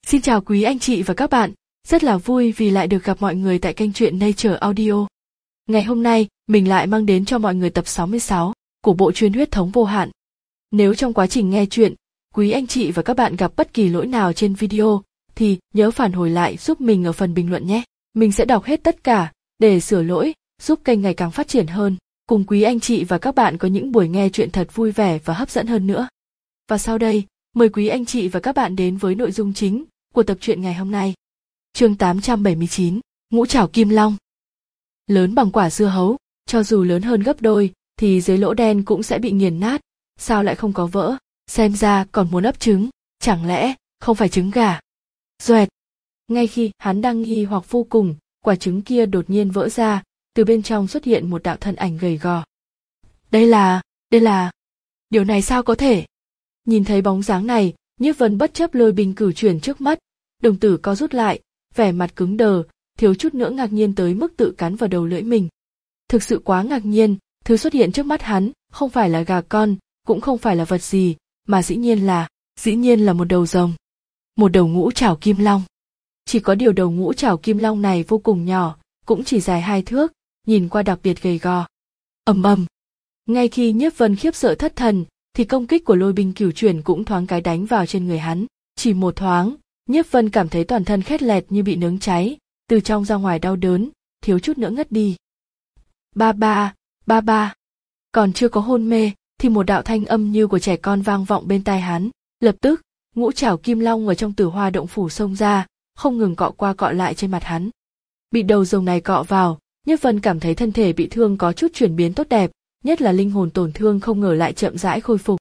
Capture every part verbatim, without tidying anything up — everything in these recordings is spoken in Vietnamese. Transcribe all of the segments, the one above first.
Xin chào quý anh chị và các bạn, rất là vui vì lại được gặp mọi người tại kênh truyện Nature Audio. Ngày hôm nay, mình lại mang đến cho mọi người tập sáu mươi sáu của bộ truyện Huyết thống vô hạn. Nếu trong quá trình nghe truyện, quý anh chị và các bạn gặp bất kỳ lỗi nào trên video, thì nhớ phản hồi lại giúp mình ở phần bình luận nhé. Mình sẽ đọc hết tất cả, để sửa lỗi, giúp kênh ngày càng phát triển hơn, cùng quý anh chị và các bạn có những buổi nghe truyện thật vui vẻ và hấp dẫn hơn nữa. Và sau đây, mời quý anh chị và các bạn đến với nội dung chính của tập truyện ngày hôm nay. Chương tám trăm bảy mươi chín, Ngũ Trảo Kim Long. Lớn bằng quả dưa hấu, cho dù lớn hơn gấp đôi, thì dưới lỗ đen cũng sẽ bị nghiền nát, sao lại không có vỡ, xem ra còn muốn ấp trứng, chẳng lẽ không phải trứng gà. Doẹt. Ngay khi hắn đang nghi hoặc vô cùng, quả trứng kia đột nhiên vỡ ra, từ bên trong xuất hiện một đạo thân ảnh gầy gò. Đây là, đây là, điều này sao có thể? Nhìn thấy bóng dáng này, Nhiếp Vân bất chấp lôi binh cửu chuyển trước mắt, đồng tử co rút lại, vẻ mặt cứng đờ, thiếu chút nữa ngạc nhiên tới mức tự cắn vào đầu lưỡi mình. Thực sự quá ngạc nhiên, thứ xuất hiện trước mắt hắn không phải là gà con, cũng không phải là vật gì, mà dĩ nhiên là, dĩ nhiên là một đầu rồng. Một đầu ngũ trảo kim long. Chỉ có điều đầu ngũ trảo kim long này vô cùng nhỏ, cũng chỉ dài hai thước, nhìn qua đặc biệt gầy gò. Ầm ầm. Ngay khi Nhiếp Vân khiếp sợ thất thần, thì công kích của lôi binh cửu chuyển cũng thoáng cái đánh vào trên người hắn. Chỉ một thoáng, Nhiếp Vân cảm thấy toàn thân khét lẹt như bị nướng cháy, từ trong ra ngoài đau đớn, thiếu chút nữa ngất đi. Ba ba, ba ba. Còn chưa có hôn mê, thì một đạo thanh âm như của trẻ con vang vọng bên tai hắn. Lập tức, ngũ trảo kim long ở trong Tử Hoa động phủ xông ra, không ngừng cọ qua cọ lại trên mặt hắn. Bị đầu rồng này cọ vào, Nhiếp Vân cảm thấy thân thể bị thương có chút chuyển biến tốt đẹp, nhất là linh hồn tổn thương không ngờ lại chậm rãi khôi phục.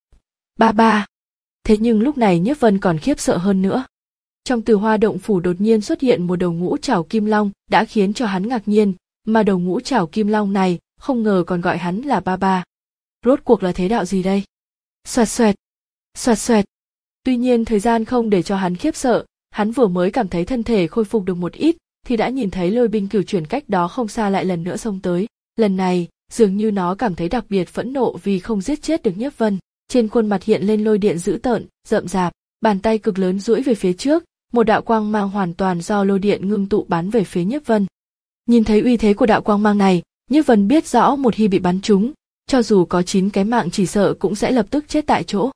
Ba ba. Thế nhưng lúc này Nhiếp Vân còn khiếp sợ hơn nữa. Trong Tử Hoa động phủ đột nhiên xuất hiện một đầu ngũ trảo kim long đã khiến cho hắn ngạc nhiên, mà đầu ngũ trảo kim long này không ngờ còn gọi hắn là ba ba. Rốt cuộc là thế đạo gì đây? Xoẹt xoẹt, xoẹt xoẹt. Tuy nhiên thời gian không để cho hắn khiếp sợ, hắn vừa mới cảm thấy thân thể khôi phục được một ít, thì đã nhìn thấy lôi binh cửu chuyển cách đó không xa lại lần nữa xông tới. Lần này, dường như nó cảm thấy đặc biệt phẫn nộ vì không giết chết được Nhiếp Vân. Trên khuôn mặt hiện lên lôi điện dữ tợn, rậm rạp, bàn tay cực lớn duỗi về phía trước, một đạo quang mang hoàn toàn do lôi điện ngưng tụ bắn về phía Nhiếp Vân. Nhìn thấy uy thế của đạo quang mang này, Nhiếp Vân biết rõ một khi bị bắn trúng, cho dù có chín cái mạng chỉ sợ cũng sẽ lập tức chết tại chỗ.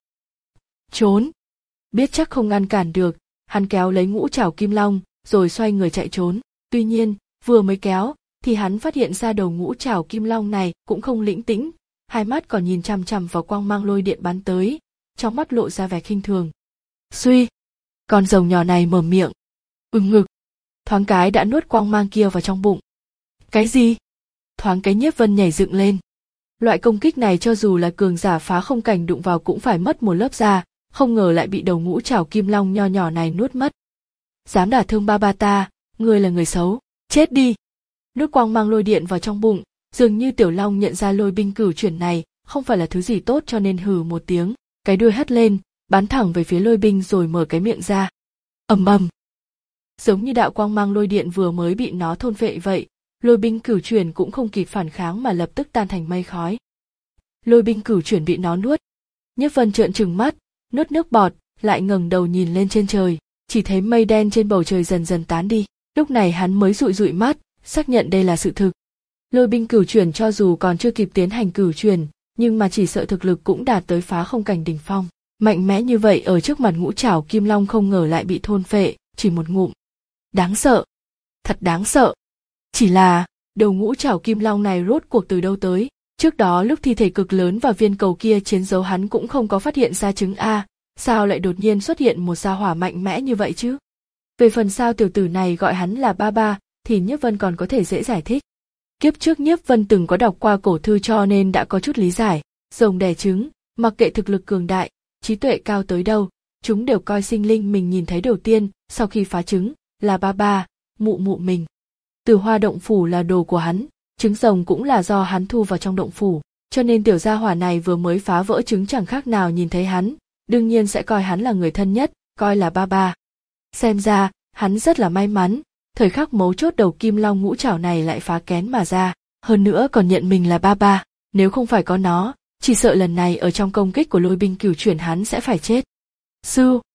Trốn. Biết chắc không ngăn cản được, hắn kéo lấy ngũ trảo kim long, rồi xoay người chạy trốn. Tuy nhiên, vừa mới kéo, thì hắn phát hiện ra đầu ngũ trảo kim long này cũng không lĩnh tĩnh, hai mắt còn nhìn chằm chằm vào quang mang lôi điện bắn tới, trong mắt lộ ra vẻ khinh thường. Suy, con rồng nhỏ này mở miệng, ừng ngực, thoáng cái đã nuốt quang mang kia vào trong bụng. Cái gì? Thoáng cái Nhiếp Vân nhảy dựng lên. Loại công kích này cho dù là cường giả phá không cảnh đụng vào cũng phải mất một lớp da, không ngờ lại bị đầu ngũ trảo kim long nho nhỏ này nuốt mất. Dám đả thương ba ba ta, ngươi là người xấu, chết đi. Nuốt quang mang lôi điện vào trong bụng, dường như tiểu long nhận ra lôi binh cửu chuyển này không phải là thứ gì tốt cho nên hừ một tiếng, cái đuôi hất lên, bắn thẳng về phía lôi binh rồi mở cái miệng ra. Ầm ầm. Giống như đạo quang mang lôi điện vừa mới bị nó thôn phệ vậy, lôi binh cửu chuyển cũng không kịp phản kháng mà lập tức tan thành mây khói. Lôi binh cửu chuyển bị nó nuốt. Nhiếp Vân trợn trừng mắt, nuốt nước bọt, lại ngẩng đầu nhìn lên trên trời, chỉ thấy mây đen trên bầu trời dần dần tán đi. Lúc này hắn mới dụi dụi mắt, xác nhận đây là sự thực. Lôi binh cửu chuyển cho dù còn chưa kịp tiến hành cửu chuyển, nhưng mà chỉ sợ thực lực cũng đạt tới phá không cảnh đỉnh phong. Mạnh mẽ như vậy ở trước mặt ngũ trảo kim long không ngờ lại bị thôn phệ, chỉ một ngụm. Đáng sợ. Thật đáng sợ. Chỉ là, đầu ngũ trảo kim long này rốt cuộc từ đâu tới? Trước đó lúc thi thể cực lớn và viên cầu kia chiến dấu hắn cũng không có phát hiện ra trứng A, sao lại đột nhiên xuất hiện một gia hỏa mạnh mẽ như vậy chứ? Về phần sao tiểu tử này gọi hắn là ba ba, thì Nhiếp Vân còn có thể dễ giải thích. Kiếp trước Nhiếp Vân từng có đọc qua cổ thư cho nên đã có chút lý giải, rồng đẻ trứng, mặc kệ thực lực cường đại, trí tuệ cao tới đâu, chúng đều coi sinh linh mình nhìn thấy đầu tiên, sau khi phá trứng, là ba ba, mụ mụ mình. Tử Hoa động phủ là đồ của hắn, trứng rồng cũng là do hắn thu vào trong động phủ, cho nên tiểu gia hỏa này vừa mới phá vỡ trứng chẳng khác nào nhìn thấy hắn, đương nhiên sẽ coi hắn là người thân nhất, coi là ba ba. Xem ra, hắn rất là may mắn, thời khắc mấu chốt đầu kim long ngũ trảo này lại phá kén mà ra, hơn nữa còn nhận mình là ba ba, nếu không phải có nó, chỉ sợ lần này ở trong công kích của lôi binh cửu chuyển hắn sẽ phải chết. Sư,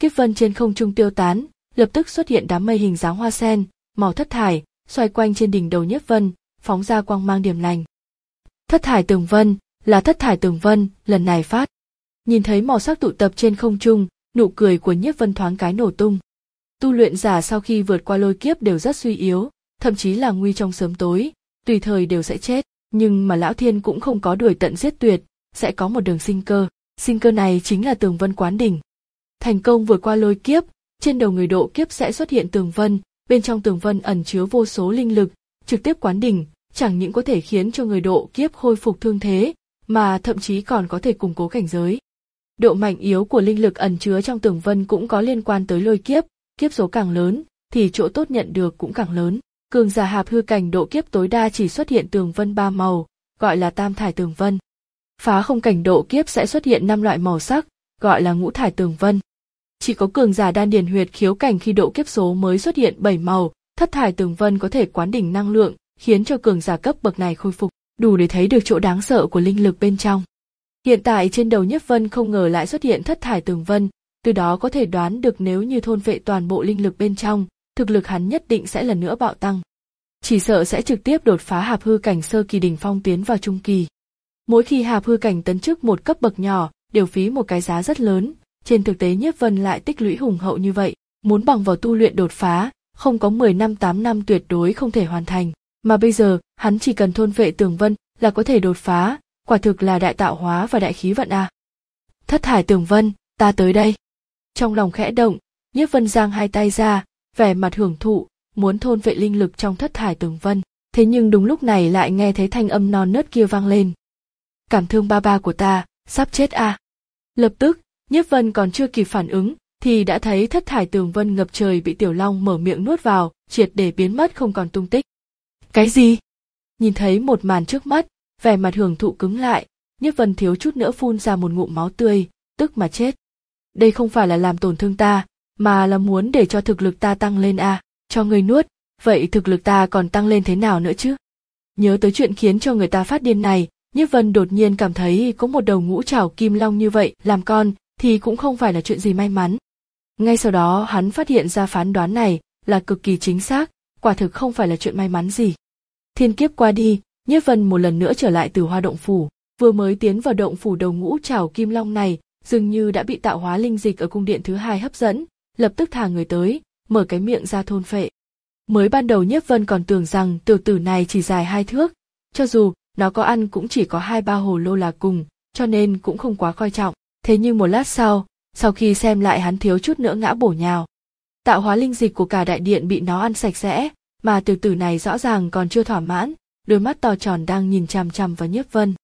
Kiếp vân trên không trung tiêu tán, lập tức xuất hiện đám mây hình dáng hoa sen, màu thất thải, xoay quanh trên đỉnh đầu Nhiếp Vân, phóng ra quang mang điểm lành. Thất thải tường vân, là thất thải tường vân, lần này phát. Nhìn thấy màu sắc tụ tập trên không trung, nụ cười của Nhiếp Vân thoáng cái nổ tung. Tu luyện giả sau khi vượt qua lôi kiếp đều rất suy yếu, thậm chí là nguy trong sớm tối, tùy thời đều sẽ chết, nhưng mà Lão Thiên cũng không có đuổi tận giết tuyệt, sẽ có một đường sinh cơ, sinh cơ này chính là tường vân quán đỉnh. Thành công vượt qua lôi kiếp, trên đầu người độ kiếp sẽ xuất hiện tường vân, bên trong tường vân ẩn chứa vô số linh lực, trực tiếp quán đỉnh, chẳng những có thể khiến cho người độ kiếp khôi phục thương thế, mà thậm chí còn có thể củng cố cảnh giới. Độ mạnh yếu của linh lực ẩn chứa trong tường vân cũng có liên quan tới lôi kiếp, kiếp số càng lớn, thì chỗ tốt nhận được cũng càng lớn. Cường giả hạp hư cảnh độ kiếp tối đa chỉ xuất hiện tường vân ba màu, gọi là tam thải tường vân. Phá không cảnh độ kiếp sẽ xuất hiện năm loại màu sắc, gọi là ngũ thải tường vân. Chỉ có cường giả đan điền huyệt khiếu cảnh khi độ kiếp số mới xuất hiện bảy màu, thất thải tường vân có thể quán đỉnh năng lượng, khiến cho cường giả cấp bậc này khôi phục, đủ để thấy được chỗ đáng sợ của linh lực bên trong. Hiện tại trên đầu Nhiếp Vân không ngờ lại xuất hiện thất thải tường vân, từ đó có thể đoán được nếu như thôn vệ toàn bộ linh lực bên trong, thực lực hắn nhất định sẽ lần nữa bạo tăng. Chỉ sợ sẽ trực tiếp đột phá hạp hư cảnh sơ kỳ đỉnh phong tiến vào trung kỳ. Mỗi khi hạp hư cảnh tấn chức một cấp bậc nhỏ, đều phí một cái giá rất lớn, trên thực tế Nhiếp Vân lại tích lũy hùng hậu như vậy, muốn bằng vào tu luyện đột phá, không có mười năm tám năm tuyệt đối không thể hoàn thành, mà bây giờ, hắn chỉ cần thôn vệ tường vân là có thể đột phá, quả thực là đại tạo hóa và đại khí vận a. À. Thất thải tường vân, ta tới đây. Trong lòng khẽ động, Nhiếp Vân giang hai tay ra, vẻ mặt hưởng thụ, muốn thôn vệ linh lực trong thất thải tường vân, thế nhưng đúng lúc này lại nghe thấy thanh âm non nớt kia vang lên. Cảm thương ba ba của ta, sắp chết a. À. Lập tức, Nhiếp Vân còn chưa kịp phản ứng, thì đã thấy thất thải tường vân ngập trời bị Tiểu Long mở miệng nuốt vào, triệt để biến mất không còn tung tích. Cái gì? Nhìn thấy một màn trước mắt, vẻ mặt hưởng thụ cứng lại, Nhiếp Vân thiếu chút nữa phun ra một ngụm máu tươi, tức mà chết. Đây không phải là làm tổn thương ta, mà là muốn để cho thực lực ta tăng lên à, cho người nuốt, vậy thực lực ta còn tăng lên thế nào nữa chứ? Nhớ tới chuyện khiến cho người ta phát điên này, Nhiếp Vân đột nhiên cảm thấy có một đầu ngũ trảo kim long như vậy làm con thì cũng không phải là chuyện gì may mắn. Ngay sau đó hắn phát hiện ra phán đoán này là cực kỳ chính xác, quả thực không phải là chuyện may mắn gì. Thiên kiếp qua đi, Nhiếp Vân một lần nữa trở lại Từ Hoa động phủ, vừa mới tiến vào động phủ đầu ngũ trảo kim long này, dường như đã bị tạo hóa linh dịch ở cung điện thứ hai hấp dẫn, lập tức thả người tới, mở cái miệng ra thôn phệ. Mới ban đầu Nhiếp Vân còn tưởng rằng tiểu tử này chỉ dài hai thước, cho dù nó có ăn cũng chỉ có hai ba hồ lô là cùng, cho nên cũng không quá coi trọng. Thế nhưng một lát sau, sau khi xem lại hắn thiếu chút nữa ngã bổ nhào. Tạo hóa linh dịch của cả đại điện bị nó ăn sạch sẽ, mà tiểu tử này rõ ràng còn chưa thỏa mãn, đôi mắt to tròn đang nhìn chằm chằm vào Nhiếp Vân.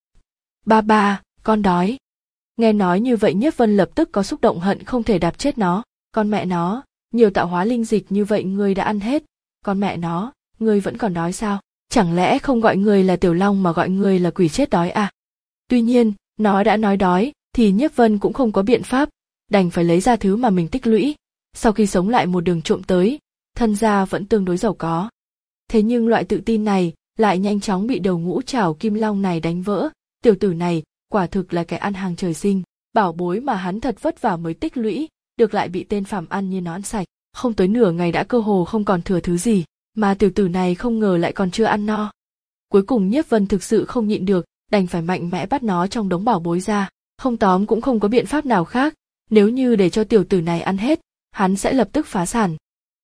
Ba ba, con đói. Nghe nói như vậy Nhiếp Vân lập tức có xúc động hận không thể đạp chết nó, con mẹ nó, nhiều tạo hóa linh dịch như vậy ngươi đã ăn hết, con mẹ nó, ngươi vẫn còn đói sao? Chẳng lẽ không gọi ngươi là Tiểu Long mà gọi ngươi là quỷ chết đói à? Tuy nhiên, nó đã nói đói, thì Nhiếp Vân cũng không có biện pháp, đành phải lấy ra thứ mà mình tích lũy. Sau khi sống lại một đường trộm tới, thân gia vẫn tương đối giàu có. Thế nhưng loại tự tin này lại nhanh chóng bị đầu ngũ trảo kim long này đánh vỡ. Tiểu tử này quả thực là kẻ ăn hàng trời sinh, bảo bối mà hắn thật vất vả mới tích lũy, được lại bị tên phàm ăn như nó ăn sạch, không tới nửa ngày đã cơ hồ không còn thừa thứ gì, mà tiểu tử này không ngờ lại còn chưa ăn no. Cuối cùng Nhiếp Vân thực sự không nhịn được, đành phải mạnh mẽ bắt nó trong đống bảo bối ra, không tóm cũng không có biện pháp nào khác, nếu như để cho tiểu tử này ăn hết, hắn sẽ lập tức phá sản.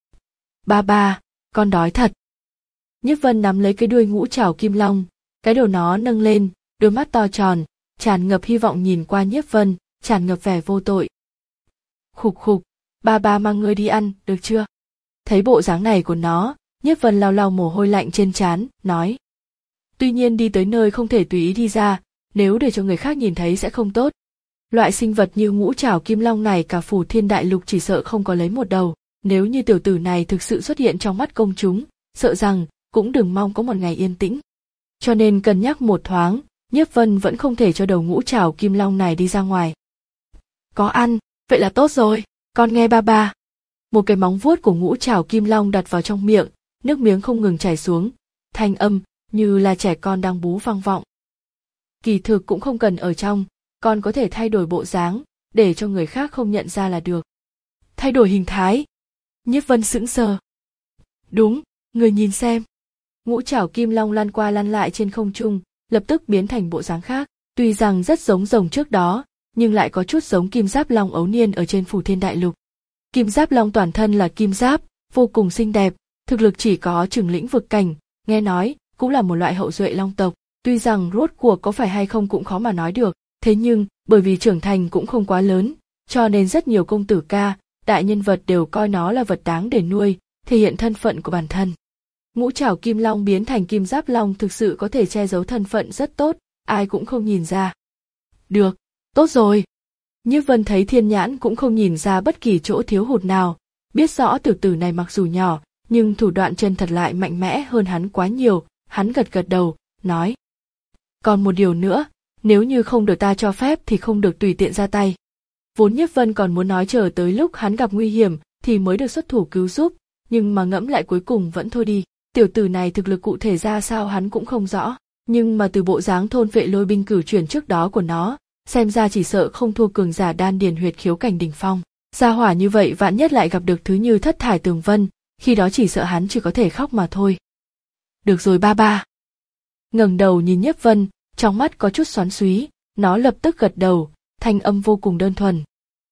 Ba ba, con đói thật. Nhiếp Vân nắm lấy cái đuôi ngũ trảo kim long, cái đầu nó nâng lên, đôi mắt to tròn, tràn ngập hy vọng nhìn qua Nhiếp Vân, tràn ngập vẻ vô tội. Khục khục, ba ba mang ngươi đi ăn, được chưa? Thấy bộ dáng này của nó, Nhiếp Vân lau lau mồ hôi lạnh trên trán, nói. Tuy nhiên đi tới nơi không thể tùy ý đi ra, nếu để cho người khác nhìn thấy sẽ không tốt. Loại sinh vật như ngũ trảo kim long này cả phủ thiên đại lục chỉ sợ không có lấy một đầu, nếu như tiểu tử này thực sự xuất hiện trong mắt công chúng, sợ rằng cũng đừng mong có một ngày yên tĩnh. Cho nên cân nhắc một thoáng, Nhiếp Vân vẫn không thể cho đầu ngũ trảo kim long này đi ra ngoài. Có ăn, vậy là tốt rồi, con nghe ba ba. Một cái móng vuốt của ngũ trảo kim long đặt vào trong miệng, nước miếng không ngừng chảy xuống, thanh âm như là trẻ con đang bú vang vọng. Kỳ thực cũng không cần ở trong, con có thể thay đổi bộ dáng, để cho người khác không nhận ra là được. Thay đổi hình thái. Nhiếp Vân sững sờ. Đúng, người nhìn xem. Ngũ trảo kim long lăn qua lăn lại trên không trung, lập tức biến thành bộ dáng khác. Tuy rằng rất giống rồng trước đó, nhưng lại có chút giống kim giáp long ấu niên ở trên phủ thiên đại lục. Kim giáp long toàn thân là kim giáp, vô cùng xinh đẹp, thực lực chỉ có chừng lĩnh vực cảnh, nghe nói cũng là một loại hậu duệ long tộc. Tuy rằng rốt cuộc có phải hay không cũng khó mà nói được, thế nhưng bởi vì trưởng thành cũng không quá lớn, cho nên rất nhiều công tử ca, đại nhân vật đều coi nó là vật đáng để nuôi, thể hiện thân phận của bản thân. Ngũ trảo kim long biến thành kim giáp long thực sự có thể che giấu thân phận rất tốt, ai cũng không nhìn ra. Được, tốt rồi. Nhiếp Vân thấy thiên nhãn cũng không nhìn ra bất kỳ chỗ thiếu hụt nào, biết rõ tiểu tử này mặc dù nhỏ, nhưng thủ đoạn chân thật lại mạnh mẽ hơn hắn quá nhiều, hắn gật gật đầu, nói. Còn một điều nữa, nếu như không được ta cho phép thì không được tùy tiện ra tay. Vốn Nhiếp Vân còn muốn nói chờ tới lúc hắn gặp nguy hiểm thì mới được xuất thủ cứu giúp, nhưng mà ngẫm lại cuối cùng vẫn thôi đi. Tiểu tử này thực lực cụ thể ra sao hắn cũng không rõ, nhưng mà từ bộ dáng thôn vệ lôi binh cửu chuyển trước đó của nó, xem ra chỉ sợ không thua cường giả đan điền huyệt khiếu cảnh đỉnh phong. Gia hỏa như vậy vạn nhất lại gặp được thứ như thất thải tường vân, khi đó chỉ sợ hắn chỉ có thể khóc mà thôi. Được rồi ba ba. Ngẩng đầu nhìn Nhiếp Vân, trong mắt có chút xoắn xuý, nó lập tức gật đầu, thanh âm vô cùng đơn thuần.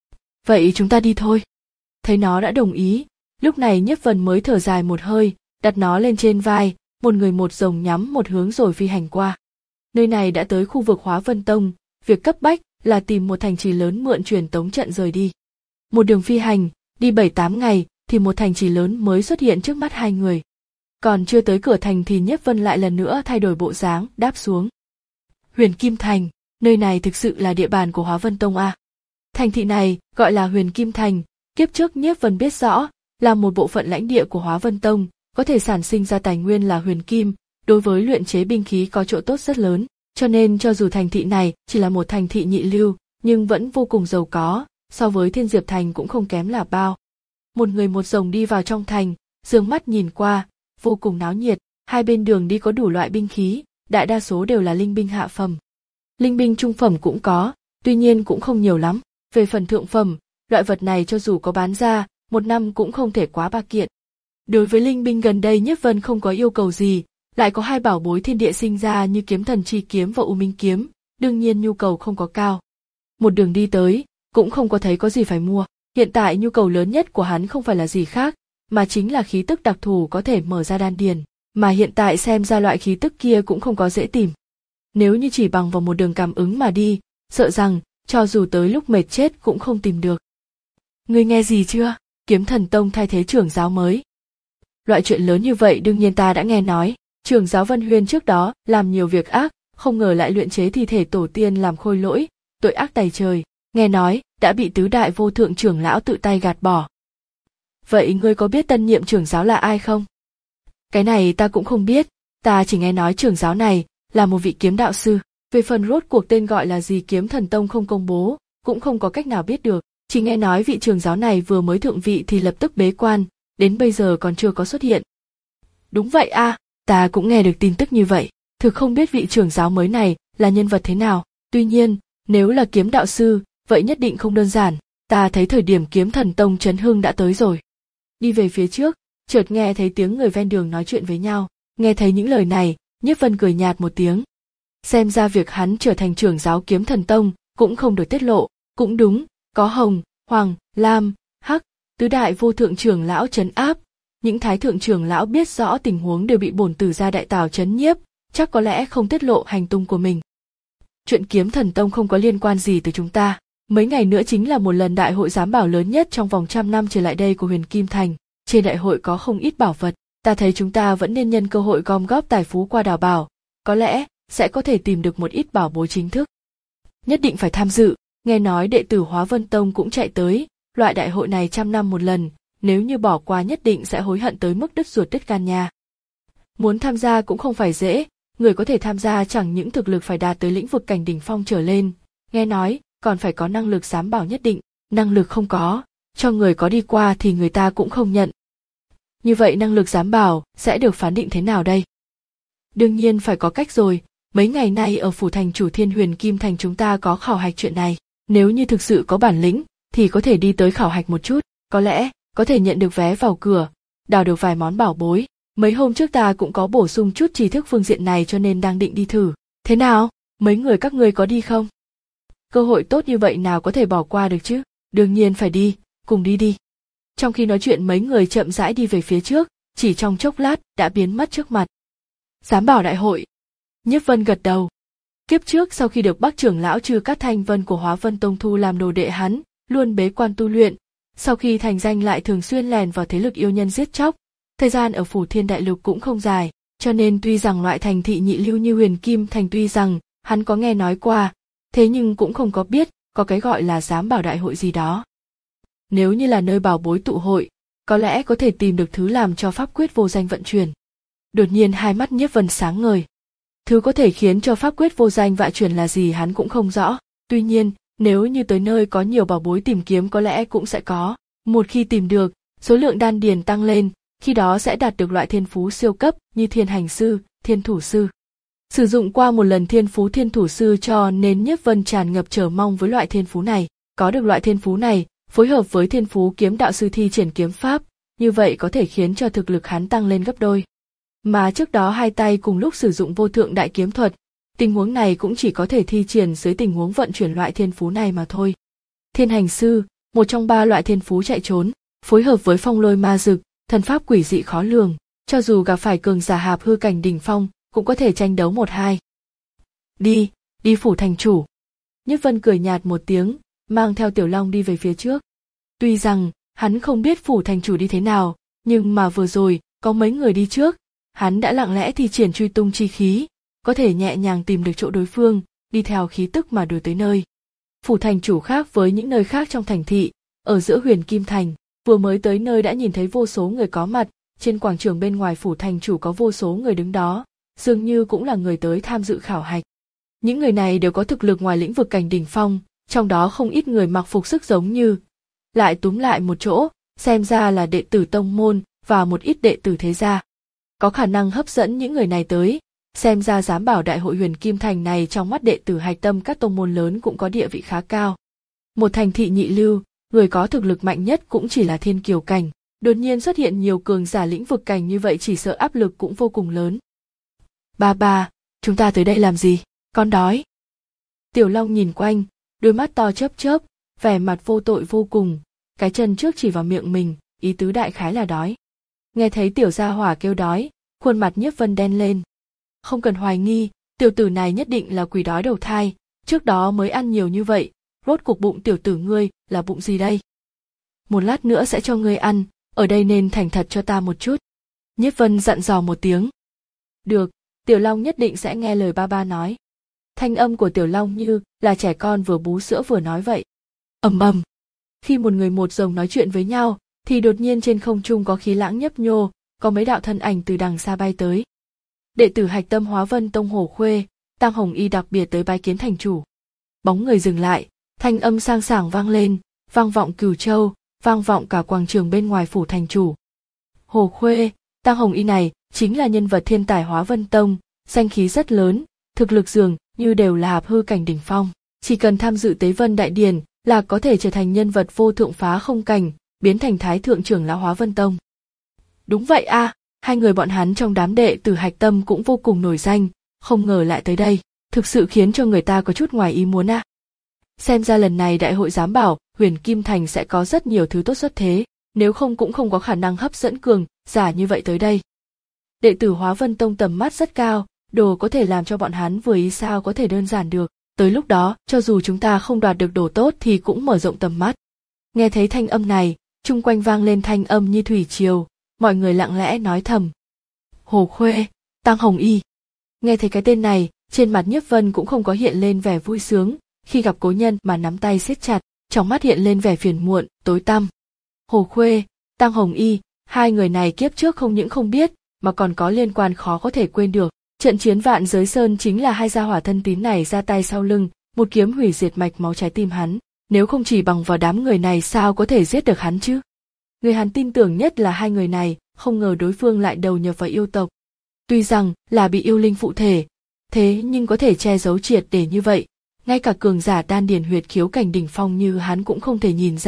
Vậy chúng ta đi thôi. Thấy nó đã đồng ý, lúc này Nhiếp Vân mới thở dài một hơi, đặt nó lên trên vai, một người một rồng nhắm một hướng rồi phi hành qua. Nơi này đã tới khu vực Hóa Vân Tông, việc cấp bách là tìm một thành trì lớn mượn truyền tống trận rời đi. Một đường phi hành, đi bảy tám ngày thì một thành trì lớn mới xuất hiện trước mắt hai người. Còn chưa tới cửa thành thì Nhiếp Vân lại lần nữa thay đổi bộ dáng, đáp xuống. Huyền Kim Thành, nơi này thực sự là địa bàn của Hóa Vân Tông à? Thành thị này gọi là Huyền Kim Thành, kiếp trước Nhiếp Vân biết rõ, là một bộ phận lãnh địa của Hóa Vân Tông, có thể sản sinh ra tài nguyên là huyền kim, đối với luyện chế binh khí có chỗ tốt rất lớn, cho nên cho dù thành thị này chỉ là một thành thị nhị lưu, nhưng vẫn vô cùng giàu có, so với Thiên Diệp Thành cũng không kém là bao. Một người một rồng đi vào trong thành, dương mắt nhìn qua, vô cùng náo nhiệt, hai bên đường đi có đủ loại binh khí, đại đa số đều là linh binh hạ phẩm. Linh binh trung phẩm cũng có, tuy nhiên cũng không nhiều lắm, về phần thượng phẩm, loại vật này cho dù có bán ra, một năm cũng không thể quá ba kiện. Đối với linh binh gần đây Nhiếp Vân không có yêu cầu gì, lại có hai bảo bối thiên địa sinh ra như kiếm thần chi kiếm và u minh kiếm, đương nhiên nhu cầu không có cao. Một đường đi tới, cũng không có thấy có gì phải mua, hiện tại nhu cầu lớn nhất của hắn không phải là gì khác, mà chính là khí tức đặc thù có thể mở ra đan điền, mà hiện tại xem ra loại khí tức kia cũng không có dễ tìm. Nếu như chỉ bằng vào một đường cảm ứng mà đi, sợ rằng, cho dù tới lúc mệt chết cũng không tìm được. Ngươi nghe gì chưa? Kiếm Thần Tông thay thế trưởng giáo mới. Loại chuyện lớn như vậy đương nhiên ta đã nghe nói, trưởng giáo Vân Huyên trước đó làm nhiều việc ác, không ngờ lại luyện chế thi thể tổ tiên làm khôi lỗi, tội ác tày trời, nghe nói đã bị tứ đại vô thượng trưởng lão tự tay gạt bỏ. Vậy ngươi có biết tân nhiệm trưởng giáo là ai không? Cái này ta cũng không biết, ta chỉ nghe nói trưởng giáo này là một vị kiếm đạo sư, về phần rốt cuộc tên gọi là gì Kiếm Thần Tông không công bố, cũng không có cách nào biết được, chỉ nghe nói vị trưởng giáo này vừa mới thượng vị thì lập tức bế quan, đến bây giờ còn chưa có xuất hiện. Đúng vậy à, ta cũng nghe được tin tức như vậy, thực không biết vị trưởng giáo mới này là nhân vật thế nào, tuy nhiên, nếu là kiếm đạo sư, vậy nhất định không đơn giản, ta thấy thời điểm Kiếm Thần Tông chấn hưng đã tới rồi. Đi về phía trước, chợt nghe thấy tiếng người ven đường nói chuyện với nhau, nghe thấy những lời này, Nhiếp Vân cười nhạt một tiếng. Xem ra việc hắn trở thành trưởng giáo Kiếm Thần Tông cũng không được tiết lộ, cũng đúng, có Hồng, Hoàng, Lam, Hắc, tứ đại vô thượng trưởng lão trấn áp, những thái thượng trưởng lão biết rõ tình huống đều bị bổn tử gia đại tào trấn nhiếp, chắc có lẽ không tiết lộ hành tung của mình. Chuyện Kiếm Thần Tông không có liên quan gì tới chúng ta, mấy ngày nữa chính là một lần đại hội giám bảo lớn nhất trong vòng trăm năm trở lại đây của Huyền Kim Thành, trên đại hội có không ít bảo vật, ta thấy chúng ta vẫn nên nhân cơ hội gom góp tài phú qua đào bảo, có lẽ sẽ có thể tìm được một ít bảo bối chính thức. Nhất định phải tham dự, nghe nói đệ tử Hóa Vân Tông cũng chạy tới, loại đại hội này trăm năm một lần, nếu như bỏ qua nhất định sẽ hối hận tới mức đứt ruột đứt gan nha. Muốn tham gia cũng không phải dễ, người có thể tham gia chẳng những thực lực phải đạt tới lĩnh vực cảnh đỉnh phong trở lên, nghe nói còn phải có năng lực giám bảo nhất định, năng lực không có, cho người có đi qua thì người ta cũng không nhận. Như vậy năng lực giám bảo sẽ được phán định thế nào đây? Đương nhiên phải có cách rồi, mấy ngày nay ở phủ thành chủ Thiên Huyền Kim Thành chúng ta có khảo hạch chuyện này, nếu như thực sự có bản lĩnh thì có thể đi tới khảo hạch một chút, có lẽ có thể nhận được vé vào cửa, đào được vài món bảo bối. Mấy hôm trước ta cũng có bổ sung chút tri thức phương diện này cho nên đang định đi thử. Thế nào, mấy người các ngươi có đi không? Cơ hội tốt như vậy nào có thể bỏ qua được chứ? Đương nhiên phải đi, cùng đi đi. Trong khi nói chuyện mấy người chậm rãi đi về phía trước, chỉ trong chốc lát đã biến mất trước mặt. Giám bảo đại hội. Nhiếp Vân gật đầu. Kiếp trước sau khi được Bắc trưởng lão Trư Cát Thanh Vân của Hóa Vân Tông thu làm đồ đệ hắn, luôn bế quan tu luyện, sau khi thành danh lại thường xuyên lèn vào thế lực yêu nhân giết chóc. Thời gian ở Phủ Thiên Đại Lục cũng không dài, cho nên tuy rằng loại thành thị nhị lưu như Huyền Kim Thành tuy rằng hắn có nghe nói qua, thế nhưng cũng không có biết có cái gọi là giám bảo đại hội gì đó. Nếu như là nơi bảo bối tụ hội, có lẽ có thể tìm được thứ làm cho pháp quyết vô danh vận chuyển. Đột nhiên hai mắt Nhiếp Vân sáng ngời. Thứ có thể khiến cho pháp quyết vô danh vận chuyển là gì hắn cũng không rõ, tuy nhiên, nếu như tới nơi có nhiều bảo bối tìm kiếm có lẽ cũng sẽ có. Một khi tìm được, số lượng đan điền tăng lên, khi đó sẽ đạt được loại thiên phú siêu cấp như Thiên Hành Sư, Thiên Thủ Sư. Sử dụng qua một lần thiên phú Thiên Thủ Sư cho nên Nhiếp Vân tràn ngập chờ mong với loại thiên phú này. Có được loại thiên phú này, phối hợp với thiên phú kiếm đạo sư thi triển kiếm pháp, như vậy có thể khiến cho thực lực hắn tăng lên gấp đôi. Mà trước đó hai tay cùng lúc sử dụng vô thượng đại kiếm thuật, tình huống này cũng chỉ có thể thi triển dưới tình huống vận chuyển loại thiên phú này mà thôi. Thiên Hành Sư, một trong ba loại thiên phú chạy trốn, phối hợp với phong lôi ma dực, thần pháp quỷ dị khó lường, cho dù gặp phải cường giả hạp hư cảnh đỉnh phong, cũng có thể tranh đấu một hai. Đi, đi phủ thành chủ. Nhiếp Vân cười nhạt một tiếng, mang theo Tiểu Long đi về phía trước. Tuy rằng, hắn không biết phủ thành chủ đi thế nào, nhưng mà vừa rồi, có mấy người đi trước, hắn đã lặng lẽ thi triển truy tung chi khí, có thể nhẹ nhàng tìm được chỗ đối phương, đi theo khí tức mà đuổi tới nơi. Phủ thành chủ khác với những nơi khác trong thành thị, ở giữa Huyền Kim Thành, vừa mới tới nơi đã nhìn thấy vô số người có mặt, trên quảng trường bên ngoài phủ thành chủ có vô số người đứng đó, dường như cũng là người tới tham dự khảo hạch. Những người này đều có thực lực ngoài lĩnh vực cảnh đỉnh phong, trong đó không ít người mặc phục sức giống như, lại túm lại một chỗ, xem ra là đệ tử tông môn và một ít đệ tử thế gia. Có khả năng hấp dẫn những người này tới, xem ra giám bảo đại hội Huyền Kim Thành này trong mắt đệ tử hạch tâm các tông môn lớn cũng có địa vị khá cao. Một thành thị nhị lưu, người có thực lực mạnh nhất cũng chỉ là thiên kiều cảnh, đột nhiên xuất hiện nhiều cường giả lĩnh vực cảnh như vậy chỉ sợ áp lực cũng vô cùng lớn. Ba ba, chúng ta tới đây làm gì? Con đói. Tiểu Long nhìn quanh, đôi mắt to chớp chớp, vẻ mặt vô tội vô cùng, cái chân trước chỉ vào miệng mình, ý tứ đại khái là đói. Nghe thấy tiểu gia hỏa kêu đói, khuôn mặt Nhiếp Vân đen lên. Không cần hoài nghi, tiểu tử này nhất định là quỷ đói đầu thai, trước đó mới ăn nhiều như vậy, rốt cuộc bụng tiểu tử ngươi là bụng gì đây? Một lát nữa sẽ cho ngươi ăn, ở đây nên thành thật cho ta một chút. Nhiếp Vân dặn dò một tiếng. Được, Tiểu Long nhất định sẽ nghe lời ba ba nói. Thanh âm của Tiểu Long như là trẻ con vừa bú sữa vừa nói vậy. Ầm ầm. Khi một người một rồng nói chuyện với nhau, thì đột nhiên trên không trung có khí lãng nhấp nhô, có mấy đạo thân ảnh từ đằng xa bay tới. Đệ tử hạch tâm Hóa Vân Tông Hồ Khuê, Tam Hồng Y đặc biệt tới bái kiến thành chủ. Bóng người dừng lại, thanh âm sang sảng vang lên, vang vọng Cửu Châu, vang vọng cả quảng trường bên ngoài phủ thành chủ. Hồ Khuê, Tam Hồng Y này chính là nhân vật thiên tài Hóa Vân Tông, danh khí rất lớn, thực lực dường như đều là hạp hư cảnh đỉnh phong, chỉ cần tham dự Tế Vân Đại Điển là có thể trở thành nhân vật vô thượng phá không cảnh, biến thành thái thượng trưởng lão Hóa Vân Tông. Đúng vậy a, à, hai người bọn hắn trong đám đệ tử hạch tâm cũng vô cùng nổi danh, không ngờ lại tới đây, thực sự khiến cho người ta có chút ngoài ý muốn a. À. Xem ra lần này đại hội giám bảo Huyền Kim Thành sẽ có rất nhiều thứ tốt xuất thế, nếu không cũng không có khả năng hấp dẫn cường giả như vậy tới đây. Đệ tử Hóa Vân Tông tầm mắt rất cao, đồ có thể làm cho bọn hắn vừa ý sao có thể đơn giản được, tới lúc đó cho dù chúng ta không đoạt được đồ tốt thì cũng mở rộng tầm mắt. Nghe thấy thanh âm này, chung quanh vang lên thanh âm như thủy triều, mọi người lặng lẽ nói thầm. Hồ Khuê, Tăng Hồng Y. Nghe thấy cái tên này, trên mặt Nhiếp Vân cũng không có hiện lên vẻ vui sướng, khi gặp cố nhân mà nắm tay siết chặt, trong mắt hiện lên vẻ phiền muộn, tối tăm. Hồ Khuê, Tăng Hồng Y, hai người này kiếp trước không những không biết, mà còn có liên quan khó có thể quên được. Trận chiến Vạn Giới Sơn chính là hai gia hỏa thân tín này ra tay sau lưng, một kiếm hủy diệt mạch máu trái tim hắn, nếu không chỉ bằng vào đám người này sao có thể giết được hắn chứ? Người hắn tin tưởng nhất là hai người này, không ngờ đối phương lại đầu nhập vào yêu tộc. Tuy rằng là bị yêu linh phụ thể, thế nhưng có thể che giấu triệt để như vậy, ngay cả cường giả đan điền huyệt khiếu cảnh đỉnh phong như hắn cũng không thể nhìn ra,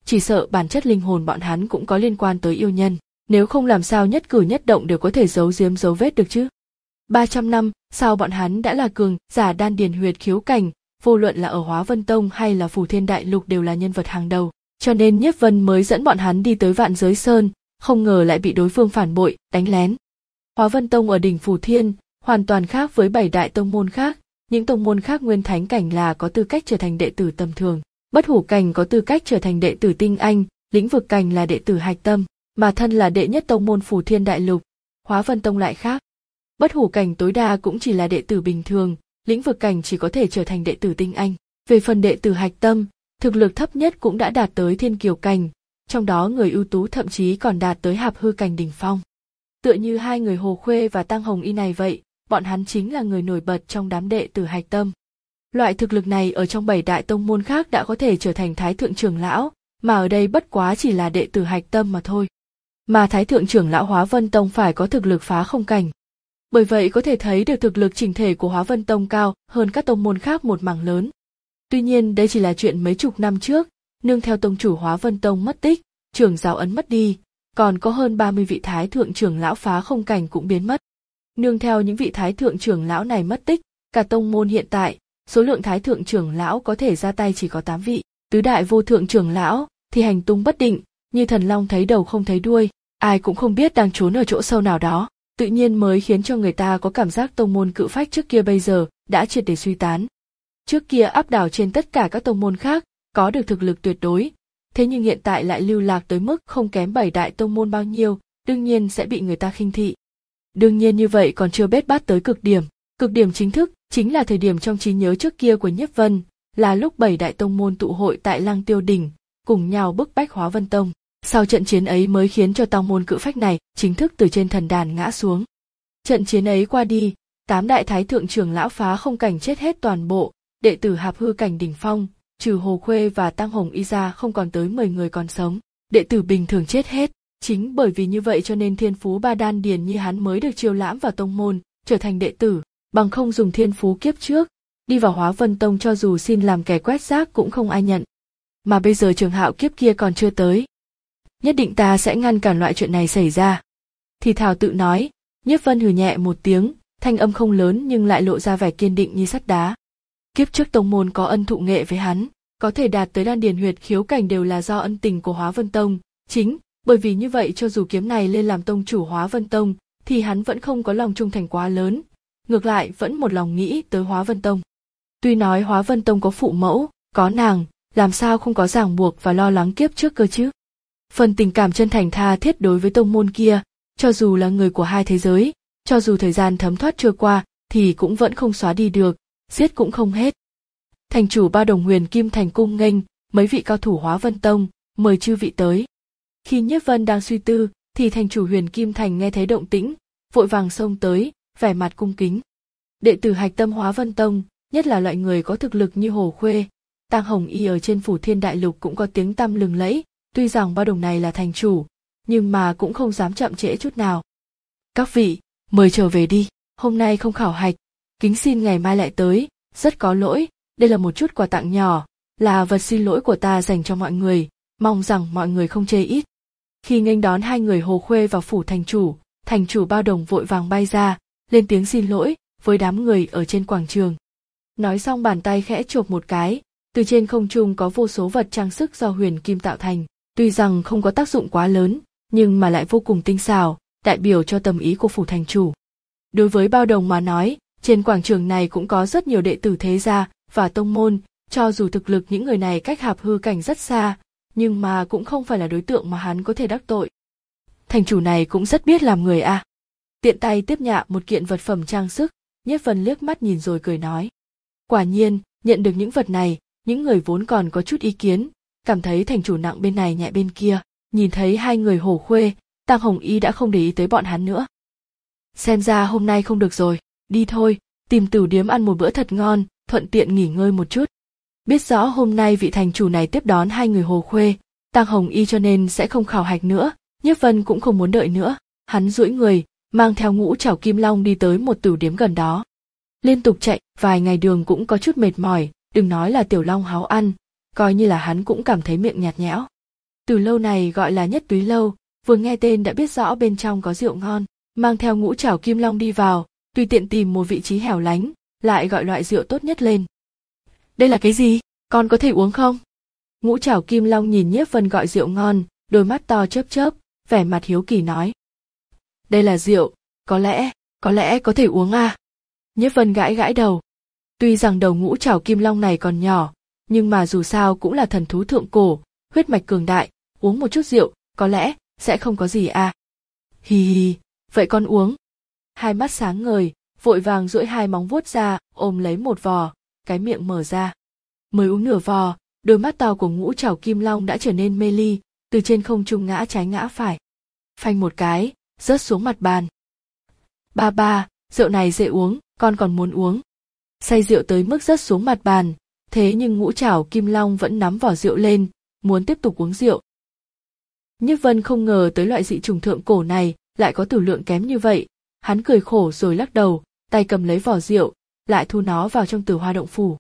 chỉ sợ bản chất linh hồn bọn hắn cũng có liên quan tới yêu nhân, nếu không làm sao nhất cử nhất động đều có thể giấu giếm dấu vết được chứ. ba trăm năm sau bọn hắn đã là cường giả đan điền huyệt khiếu cảnh, vô luận là ở Hóa Vân Tông hay là Phù Thiên Đại Lục đều là nhân vật hàng đầu, cho nên Nhiếp Vân mới dẫn bọn hắn đi tới Vạn Giới Sơn, không ngờ lại bị đối phương phản bội, đánh lén. Hóa Vân Tông ở đỉnh Phù Thiên, hoàn toàn khác với bảy đại tông môn khác, những tông môn khác nguyên thánh cảnh là có tư cách trở thành đệ tử tầm thường, bất hủ cảnh có tư cách trở thành đệ tử tinh anh, lĩnh vực cảnh là đệ tử hạch tâm, mà thân là đệ nhất tông môn Phù Thiên Đại Lục, Hóa Vân Tông lại khác. Bất hủ cảnh tối đa cũng chỉ là đệ tử bình thường, lĩnh vực cảnh chỉ có thể trở thành đệ tử tinh anh. Về phần đệ tử hạch tâm, thực lực thấp nhất cũng đã đạt tới thiên kiều cảnh, trong đó người ưu tú thậm chí còn đạt tới hạp hư cảnh đỉnh phong. Tựa như hai người Hồ Khuê và Tăng Hồng Y này vậy, bọn hắn chính là người nổi bật trong đám đệ tử hạch tâm. Loại thực lực này ở trong bảy đại tông môn khác đã có thể trở thành thái thượng trưởng lão, mà ở đây bất quá chỉ là đệ tử hạch tâm mà thôi. Mà thái thượng trưởng lão Hóa Vân Tông phải có thực lực phá không cảnh. Bởi vậy có thể thấy được thực lực chỉnh thể của Hóa Vân Tông cao hơn các tông môn khác một mảng lớn. Tuy nhiên đây chỉ là chuyện mấy chục năm trước, nương theo tông chủ Hóa Vân Tông mất tích, trưởng giáo ấn mất đi, còn có hơn ba mươi vị thái thượng trưởng lão phá không cảnh cũng biến mất. Nương theo những vị thái thượng trưởng lão này mất tích, cả tông môn hiện tại, số lượng thái thượng trưởng lão có thể ra tay chỉ có tám vị, tứ đại vô thượng trưởng lão thì hành tung bất định, như thần long thấy đầu không thấy đuôi, ai cũng không biết đang trốn ở chỗ sâu nào đó, tự nhiên mới khiến cho người ta có cảm giác tông môn cự phách trước kia bây giờ đã triệt để suy tán. Trước kia áp đảo trên tất cả các tông môn khác, có được thực lực tuyệt đối, thế nhưng hiện tại lại lưu lạc tới mức không kém bảy đại tông môn bao nhiêu, đương nhiên sẽ bị người ta khinh thị. Đương nhiên như vậy còn chưa bết bát tới cực điểm, cực điểm chính thức chính là thời điểm trong trí nhớ trước kia của Nhiếp Vân, là lúc bảy đại tông môn tụ hội tại Lăng Tiêu đỉnh, cùng nhau bức bách Hóa Vân Tông. Sau trận chiến ấy mới khiến cho tông môn cự phách này chính thức từ trên thần đàn ngã xuống. Trận chiến ấy qua đi, tám đại thái thượng trưởng lão phá không cảnh chết hết toàn bộ, đệ tử hạp hư cảnh đỉnh phong, trừ Hồ Khuê và Tăng Hồng Y ra không còn tới mười người còn sống, đệ tử bình thường chết hết. Chính bởi vì như vậy cho nên thiên phú ba đan điền như hắn mới được chiêu lãm vào tông môn, trở thành đệ tử, bằng không dùng thiên phú kiếp trước, đi vào Hóa Vân Tông cho dù xin làm kẻ quét rác cũng không ai nhận. Mà bây giờ Trường Hạo kiếp kia còn chưa tới. Nhất định ta sẽ ngăn cản loại chuyện này xảy ra. Thì thào tự nói, Nhiếp Vân hừ nhẹ một tiếng, thanh âm không lớn nhưng lại lộ ra vẻ kiên định như sắt đá. Kiếp trước tông môn có ân thụ nghệ với hắn, có thể đạt tới đan điền huyệt khiếu cảnh đều là do ân tình của Hóa Vân Tông, chính bởi vì như vậy cho dù kiếm này lên làm tông chủ Hóa Vân Tông, thì hắn vẫn không có lòng trung thành quá lớn, ngược lại vẫn một lòng nghĩ tới Hóa Vân Tông. Tuy nói Hóa Vân Tông có phụ mẫu, có nàng, làm sao không có ràng buộc và lo lắng kiếp trước cơ chứ? Phần tình cảm chân thành tha thiết đối với tông môn kia, cho dù là người của hai thế giới, cho dù thời gian thấm thoát trôi qua, thì cũng vẫn không xóa đi được, giết cũng không hết. Thành chủ Ba Đồng Huyền Kim Thành cung nghênh mấy vị cao thủ Hóa Vân Tông, mời chư vị tới. Khi Nhiếp Vân đang suy tư, thì thành chủ Huyền Kim Thành nghe thấy động tĩnh, vội vàng xông tới, vẻ mặt cung kính. Đệ tử hạch tâm Hóa Vân Tông, nhất là loại người có thực lực như Hồ Khuê, Tăng Hồng Y ở trên Phù Thiên Đại Lục cũng có tiếng tăm lừng lẫy, tuy rằng Ba Đồng này là thành chủ, nhưng mà cũng không dám chậm trễ chút nào. Các vị, mời trở về đi, hôm nay không khảo hạch, kính xin ngày mai lại tới, rất có lỗi, đây là một chút quà tặng nhỏ, là vật xin lỗi của ta dành cho mọi người, mong rằng mọi người không chê ít. Khi nghênh đón hai người Hồ Khuê vào phủ thành chủ, thành chủ Bao Đồng vội vàng bay ra, lên tiếng xin lỗi với đám người ở trên quảng trường. Nói xong bàn tay khẽ chộp một cái, từ trên không trung có vô số vật trang sức do huyền kim tạo thành, tuy rằng không có tác dụng quá lớn, nhưng mà lại vô cùng tinh xảo, đại biểu cho tầm ý của phủ thành chủ. Đối với Bao Đồng mà nói, trên quảng trường này cũng có rất nhiều đệ tử thế gia và tông môn, cho dù thực lực những người này cách hạp hư cảnh rất xa, nhưng mà cũng không phải là đối tượng mà hắn có thể đắc tội. Thành chủ này cũng rất biết làm người à. Tiện tay tiếp nhạ một kiện vật phẩm trang sức, Nhiếp Vân liếc mắt nhìn rồi cười nói. Quả nhiên, nhận được những vật này, những người vốn còn có chút ý kiến, cảm thấy thành chủ nặng bên này nhẹ bên kia, nhìn thấy hai người Hồ Khuê, Tăng Hồng Y đã không để ý tới bọn hắn nữa. Xem ra hôm nay không được rồi, đi thôi, tìm tửu điếm ăn một bữa thật ngon, thuận tiện nghỉ ngơi một chút. Biết rõ hôm nay vị thành chủ này tiếp đón hai người Hồ Khuê, Tăng Hồng Y cho nên sẽ không khảo hạch nữa, Nhiếp Vân cũng không muốn đợi nữa, hắn duỗi người, mang theo Ngũ Trảo Kim Long đi tới một tửu điếm gần đó. Liên tục chạy vài ngày đường cũng có chút mệt mỏi, đừng nói là Tiểu Long háo ăn, coi như là hắn cũng cảm thấy miệng nhạt nhẽo. Từ lâu này gọi là Nhất Túy Lâu, vừa nghe tên đã biết rõ bên trong có rượu ngon. Mang theo Ngũ Trảo Kim Long đi vào, tùy tiện tìm một vị trí hẻo lánh, lại gọi loại rượu tốt nhất lên. Đây là cái gì? Con có thể uống không? Ngũ Trảo Kim Long nhìn Nhiếp Vân gọi rượu ngon, đôi mắt to chớp chớp, vẻ mặt hiếu kỳ nói. Đây là rượu, có lẽ, có lẽ có thể uống à? Nhiếp Vân gãi gãi đầu. Tuy rằng đầu Ngũ Trảo Kim Long này còn nhỏ, nhưng mà dù sao cũng là thần thú thượng cổ, huyết mạch cường đại, uống một chút rượu, có lẽ sẽ không có gì à. Hì hì, vậy con uống. Hai mắt sáng ngời, vội vàng duỗi hai móng vuốt ra, ôm lấy một vò, cái miệng mở ra. Mới uống nửa vò, đôi mắt to của Ngũ Trảo Kim Long đã trở nên mê ly, từ trên không trung ngã trái ngã phải. Phanh một cái, rớt xuống mặt bàn. Ba ba, rượu này dễ uống, con còn muốn uống. Say rượu tới mức rớt xuống mặt bàn, thế nhưng Ngũ Trảo Kim Long vẫn nắm vỏ rượu lên, muốn tiếp tục uống rượu. Nhiếp Vân không ngờ tới loại dị trùng thượng cổ này lại có tử lượng kém như vậy, hắn cười khổ rồi lắc đầu, tay cầm lấy vỏ rượu, lại thu nó vào trong Tử Hoa động phủ.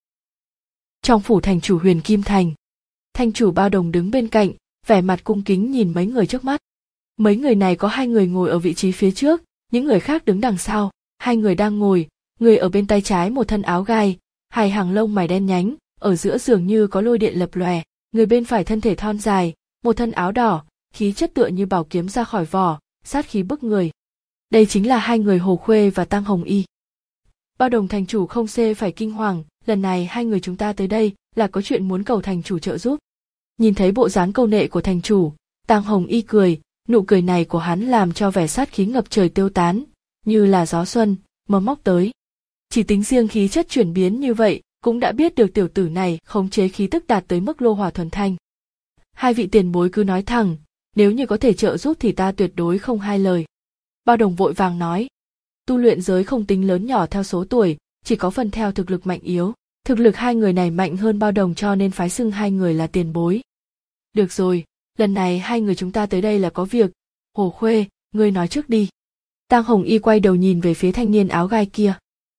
Trong phủ thành chủ Huyền Kim Thành, thành chủ Bao Đồng đứng bên cạnh, vẻ mặt cung kính nhìn mấy người trước mắt. Mấy người này có hai người ngồi ở vị trí phía trước, những người khác đứng đằng sau. Hai người đang ngồi, người ở bên tay trái một thân áo gai, hai hàng lông mày đen nhánh, ở giữa dường như có lôi điện lập lòe. Người bên phải thân thể thon dài, một thân áo đỏ, khí chất tựa như bảo kiếm ra khỏi vỏ, sát khí bức người. Đây chính là hai người Hồ Khuê và Tang Hồng Y. Bao Đồng thành chủ không xê phải kinh hoàng, lần này hai người chúng ta tới đây là có chuyện muốn cầu thành chủ trợ giúp. Nhìn thấy bộ dáng câu nệ của thành chủ, Tang Hồng Y cười, nụ cười này của hắn làm cho vẻ sát khí ngập trời tiêu tán, như là gió xuân, mơ móc tới. Chỉ tính riêng khí chất chuyển biến như vậy, cũng đã biết được tiểu tử này khống chế khí tức đạt tới mức lô hỏa thuần thanh. Hai vị tiền bối cứ nói thẳng, nếu như có thể trợ giúp thì ta tuyệt đối không hai lời. Bao Đồng vội vàng nói, tu luyện giới không tính lớn nhỏ theo số tuổi, chỉ có phần theo thực lực mạnh yếu. Thực lực hai người này mạnh hơn Bao Đồng cho nên phái xưng hai người là tiền bối. Được rồi, lần này hai người chúng ta tới đây là có việc. Hồ Khuê, ngươi nói trước đi. Tang Hồng Y quay đầu nhìn về phía thanh niên áo gai kia.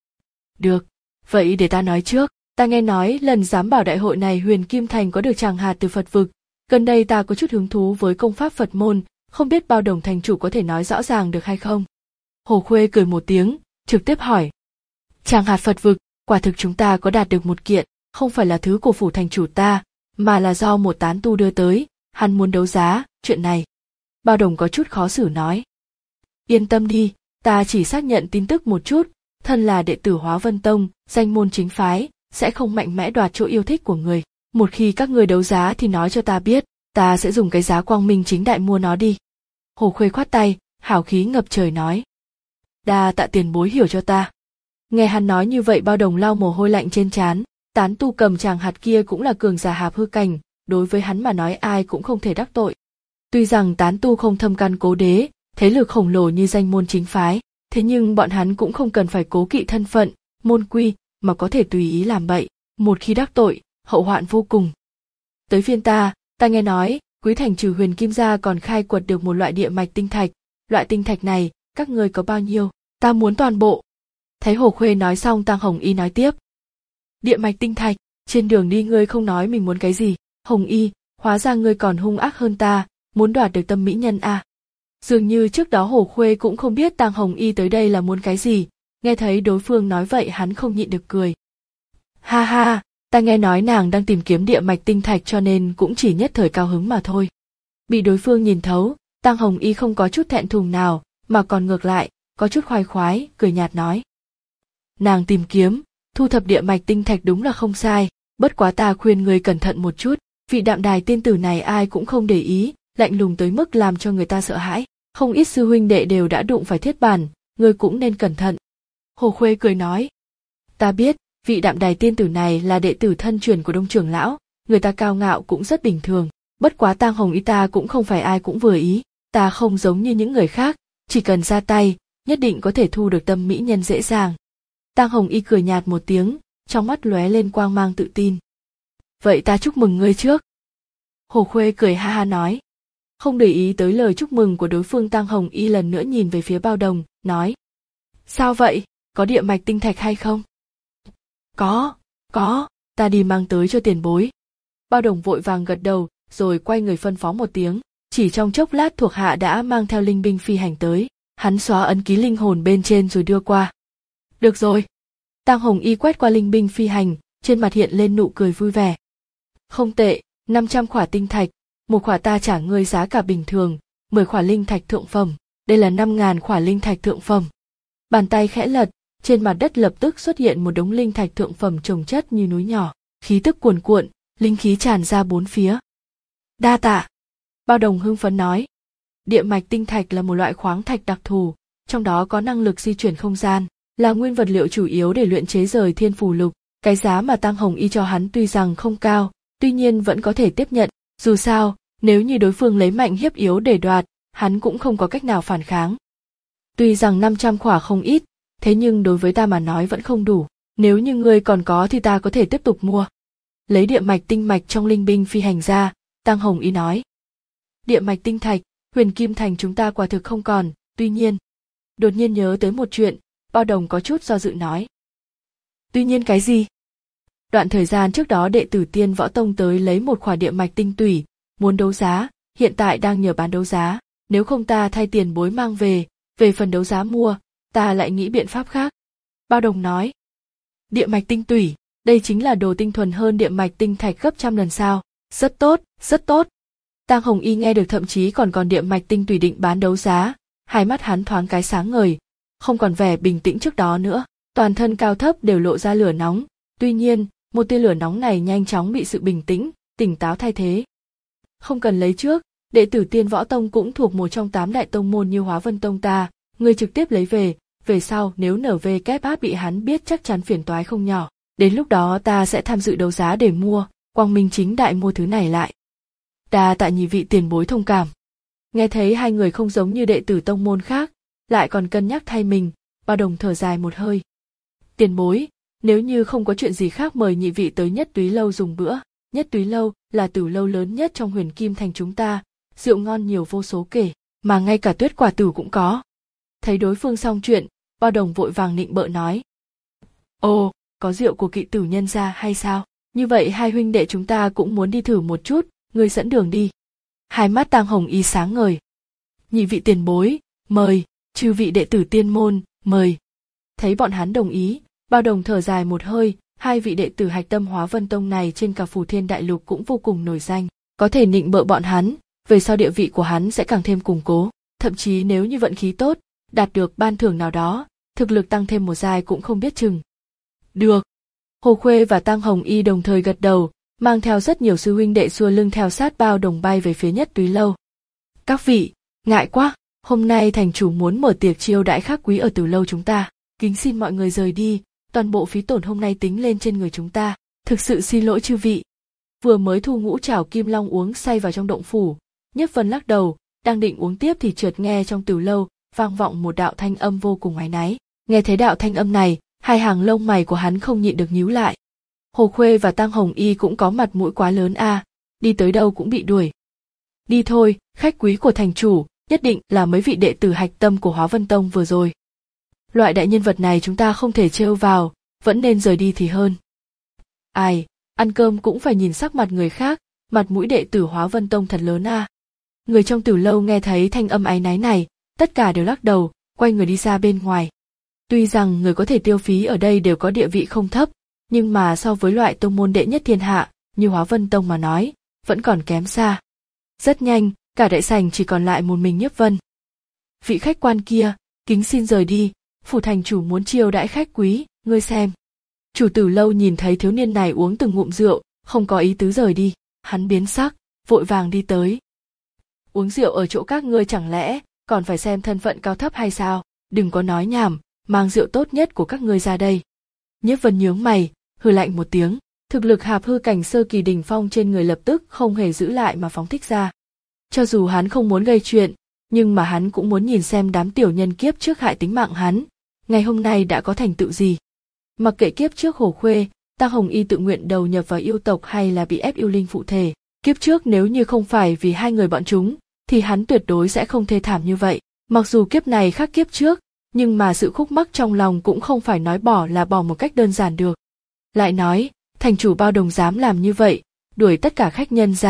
Được, vậy để ta nói trước. Ta nghe nói lần giám bảo đại hội này Huyền Kim Thành có được tràng hạt từ Phật vực. Gần đây ta có chút hứng thú với công pháp Phật môn, không biết Bao Đồng thành chủ có thể nói rõ ràng được hay không? Hồ Khuê cười một tiếng, trực tiếp hỏi. Tràng hạt Phật vực, quả thực chúng ta có đạt được một kiện, không phải là thứ của phủ thành chủ ta, mà là do một tán tu đưa tới, hắn muốn đấu giá, chuyện này. Bao Đồng có chút khó xử nói. Yên tâm đi, ta chỉ xác nhận tin tức một chút, thân là đệ tử Hóa Vân Tông, danh môn chính phái, sẽ không mạnh mẽ đoạt chỗ yêu thích của người. Một khi các người đấu giá thì nói cho ta biết, ta sẽ dùng cái giá quang minh chính đại mua nó đi. Hồ Khuê khoát tay, hào khí ngập trời nói. Đa tạ tiền bối hiểu cho ta. Nghe hắn nói như vậy Bao Đồng lau mồ hôi lạnh trên trán, tán tu cầm tràng hạt kia cũng là cường giả hạp hư cảnh, đối với hắn mà nói ai cũng không thể đắc tội. Tuy rằng tán tu không thâm căn cố đế, thế lực khổng lồ như danh môn chính phái, thế nhưng bọn hắn cũng không cần phải cố kỵ thân phận, môn quy, mà có thể tùy ý làm bậy, một khi đắc tội, hậu hoạn vô cùng. Tới phiên ta, ta nghe nói, quý thành trừ Huyền Kim gia còn khai quật được một loại địa mạch tinh thạch, loại tinh thạch này, các ngươi có bao nhiêu, ta muốn toàn bộ. Thấy Hồ Khuê nói xong Tang Hồng Y nói tiếp. Địa mạch tinh thạch, trên đường đi ngươi không nói mình muốn cái gì, Hồng Y, hóa ra ngươi còn hung ác hơn ta, muốn đoạt được tâm mỹ nhân à. Dường như trước đó Hồ Khuê cũng không biết Tang Hồng Y tới đây là muốn cái gì, nghe thấy đối phương nói vậy hắn không nhịn được cười. Ha ha, ta nghe nói nàng đang tìm kiếm địa mạch tinh thạch cho nên cũng chỉ nhất thời cao hứng mà thôi. Bị đối phương nhìn thấu, Tang Hồng Y không có chút thẹn thùng nào, mà còn ngược lại, có chút khoái khoái, cười nhạt nói. Nàng tìm kiếm, thu thập địa mạch tinh thạch đúng là không sai, bất quá ta khuyên người cẩn thận một chút, vị Đạm Đài tiên tử này ai cũng không để ý, lạnh lùng tới mức làm cho người ta sợ hãi, không ít sư huynh đệ đều đã đụng phải thiết bản, ngươi cũng nên cẩn thận. Hồ Khuê cười nói. Ta biết, vị Đạm Đài tiên tử này là đệ tử thân truyền của Đông trưởng lão, người ta cao ngạo cũng rất bình thường, bất quá Tang Hồng Y ta cũng không phải ai cũng vừa ý, ta không giống như những người khác, chỉ cần ra tay, nhất định có thể thu được tâm mỹ nhân dễ dàng. Tang Hồng Y cười nhạt một tiếng, trong mắt lóe lên quang mang tự tin. Vậy ta chúc mừng ngươi trước. Hồ Khuê cười ha ha nói. Không để ý tới lời chúc mừng của đối phương, Tang Hồng Y lần nữa nhìn về phía Bao Đồng, nói. Sao vậy, có địa mạch tinh thạch hay không? Có, có, ta đi mang tới cho tiền bối. Bao Đồng vội vàng gật đầu, rồi quay người phân phó một tiếng. Chỉ trong chốc lát thuộc hạ đã mang theo linh binh phi hành tới, hắn xóa ấn ký linh hồn bên trên rồi đưa qua. Được rồi. Tang Hồng Y quét qua linh binh phi hành, trên mặt hiện lên nụ cười vui vẻ. Không tệ, năm trăm khỏa tinh thạch, một khỏa ta trả ngươi giá cả bình thường, mười khỏa linh thạch thượng phẩm, đây là năm ngàn khỏa linh thạch thượng phẩm. Bàn tay khẽ lật, trên mặt đất lập tức xuất hiện một đống linh thạch thượng phẩm chồng chất như núi nhỏ, khí tức cuồn cuộn, linh khí tràn ra bốn phía. Đa tạ. Bao Đồng hưng phấn nói. Địa mạch tinh thạch là một loại khoáng thạch đặc thù, trong đó có năng lực di chuyển không gian, là nguyên vật liệu chủ yếu để luyện chế rời thiên phù lục. Cái giá mà Tang Hồng Y cho hắn tuy rằng không cao, tuy nhiên vẫn có thể tiếp nhận, dù sao, nếu như đối phương lấy mạnh hiếp yếu để đoạt, hắn cũng không có cách nào phản kháng. Tuy rằng năm trăm khỏa không ít, thế nhưng đối với ta mà nói vẫn không đủ, nếu như ngươi còn có thì ta có thể tiếp tục mua. Lấy địa mạch tinh mạch trong linh binh phi hành ra, Tang Hồng Y nói. Địa mạch tinh thạch, Huyền Kim Thành chúng ta quả thực không còn, tuy nhiên. Đột nhiên nhớ tới một chuyện, Bao Đồng có chút do dự nói. Tuy nhiên cái gì? Đoạn thời gian trước đó đệ tử Tiên Võ Tông tới lấy một khỏa địa mạch tinh tủy, muốn đấu giá, hiện tại đang nhờ bán đấu giá, nếu không ta thay tiền bối mang về, về phần đấu giá mua, ta lại nghĩ biện pháp khác. Bao Đồng nói. Địa mạch tinh tủy, đây chính là đồ tinh thuần hơn địa mạch tinh thạch gấp trăm lần sao, rất tốt, rất tốt. Tang Hồng Y nghe được thậm chí còn còn địa mạch tinh tùy định bán đấu giá, hai mắt hắn thoáng cái sáng ngời, không còn vẻ bình tĩnh trước đó nữa, toàn thân cao thấp đều lộ ra lửa nóng, tuy nhiên, một tia lửa nóng này nhanh chóng bị sự bình tĩnh, tỉnh táo thay thế. Không cần lấy trước, đệ tử Tiên Võ Tông cũng thuộc một trong tám đại tông môn như Hóa Vân Tông ta, người trực tiếp lấy về, về sau nếu en vê kép hát bị hắn biết chắc chắn phiền toái không nhỏ, đến lúc đó ta sẽ tham dự đấu giá để mua, quang minh chính đại mua thứ này lại. Đa tạ nhị vị tiền bối thông cảm. Nghe thấy hai người không giống như đệ tử tông môn khác, lại còn cân nhắc thay mình, Bao Đồng thở dài một hơi. Tiền bối, nếu như không có chuyện gì khác mời nhị vị tới Nhất Túy Lâu dùng bữa. Nhất Túy Lâu là tử lâu lớn nhất trong Huyền Kim Thành chúng ta, rượu ngon nhiều vô số kể, mà ngay cả tuyết quả tử cũng có. Thấy đối phương xong chuyện, Bao Đồng vội vàng nịnh bợ nói. Ồ, có rượu của kỵ tử nhân gia hay sao? Như vậy hai huynh đệ chúng ta cũng muốn đi thử một chút, ngươi dẫn đường đi. Hai mắt Tang Hồng Y sáng ngời. Nhị vị tiền bối, mời, chư vị đệ tử tiên môn, mời. Thấy bọn hắn đồng ý, Bao Đồng thở dài một hơi, hai vị đệ tử hạch tâm Hóa Vân Tông này trên cả Phù Thiên Đại Lục cũng vô cùng nổi danh, có thể nịnh bợ bọn hắn, về sau địa vị của hắn sẽ càng thêm củng cố, thậm chí nếu như vận khí tốt, đạt được ban thưởng nào đó, thực lực tăng thêm một giai cũng không biết chừng. Được. Hồ Khuê và Tang Hồng Y đồng thời gật đầu, mang theo rất nhiều sư huynh đệ xua lưng theo sát Bao Đồng bay về phía Nhất Túy Lâu. Các vị, ngại quá, hôm nay thành chủ muốn mở tiệc chiêu đãi khách quý ở Tử Lâu chúng ta, kính xin mọi người rời đi, toàn bộ phí tổn hôm nay tính lên trên người chúng ta, thực sự xin lỗi chư vị. Vừa mới thu ngũ trảo kim long uống say vào trong động phủ, Nhất Vân lắc đầu, đang định uống tiếp thì chợt nghe trong Tử Lâu vang vọng một đạo thanh âm vô cùng áy náy. Nghe thấy đạo thanh âm này, hai hàng lông mày của hắn không nhịn được nhíu lại. Hồ Khuê và Tang Hồng Y cũng có mặt mũi quá lớn a, à, đi tới đâu cũng bị đuổi. Đi thôi, khách quý của thành chủ, nhất định là mấy vị đệ tử hạch tâm của Hóa Vân Tông vừa rồi. Loại đại nhân vật này chúng ta không thể trêu vào, vẫn nên rời đi thì hơn. Ai, ăn cơm cũng phải nhìn sắc mặt người khác, mặt mũi đệ tử Hóa Vân Tông thật lớn a. À. Người trong Tử Lâu nghe thấy thanh âm áy náy này, tất cả đều lắc đầu, quay người đi ra bên ngoài. Tuy rằng người có thể tiêu phí ở đây đều có địa vị không thấp, nhưng mà so với loại tông môn đệ nhất thiên hạ như Hóa Vân Tông mà nói, vẫn còn kém xa. Rất nhanh, cả đại sảnh chỉ còn lại một mình Nhiếp Vân. Vị khách quan kia, kính xin rời đi, phủ thành chủ muốn chiêu đãi khách quý, ngươi xem. Chủ Tử Lâu nhìn thấy thiếu niên này uống từng ngụm rượu, không có ý tứ rời đi, hắn biến sắc, vội vàng đi tới. Uống rượu ở chỗ các ngươi chẳng lẽ còn phải xem thân phận cao thấp hay sao? Đừng có nói nhảm, mang rượu tốt nhất của các ngươi ra đây. Nhiếp Vân nhướng mày, hừ lạnh một tiếng, thực lực hạp hư cảnh sơ kỳ đỉnh phong trên người lập tức không hề giữ lại mà phóng thích ra. Cho dù hắn không muốn gây chuyện, nhưng mà hắn cũng muốn nhìn xem đám tiểu nhân kiếp trước hại tính mạng hắn, ngày hôm nay đã có thành tựu gì. Mặc kệ kiếp trước Hồ Khuê, Tang Hồng Y tự nguyện đầu nhập vào yêu tộc hay là bị ép yêu linh phụ thể, kiếp trước nếu như không phải vì hai người bọn chúng, thì hắn tuyệt đối sẽ không thê thảm như vậy. Mặc dù kiếp này khác kiếp trước, nhưng mà sự khúc mắc trong lòng cũng không phải nói bỏ là bỏ một cách đơn giản được. Lại nói, thành chủ Bao Đồng dám làm như vậy, đuổi tất cả khách nhân ra,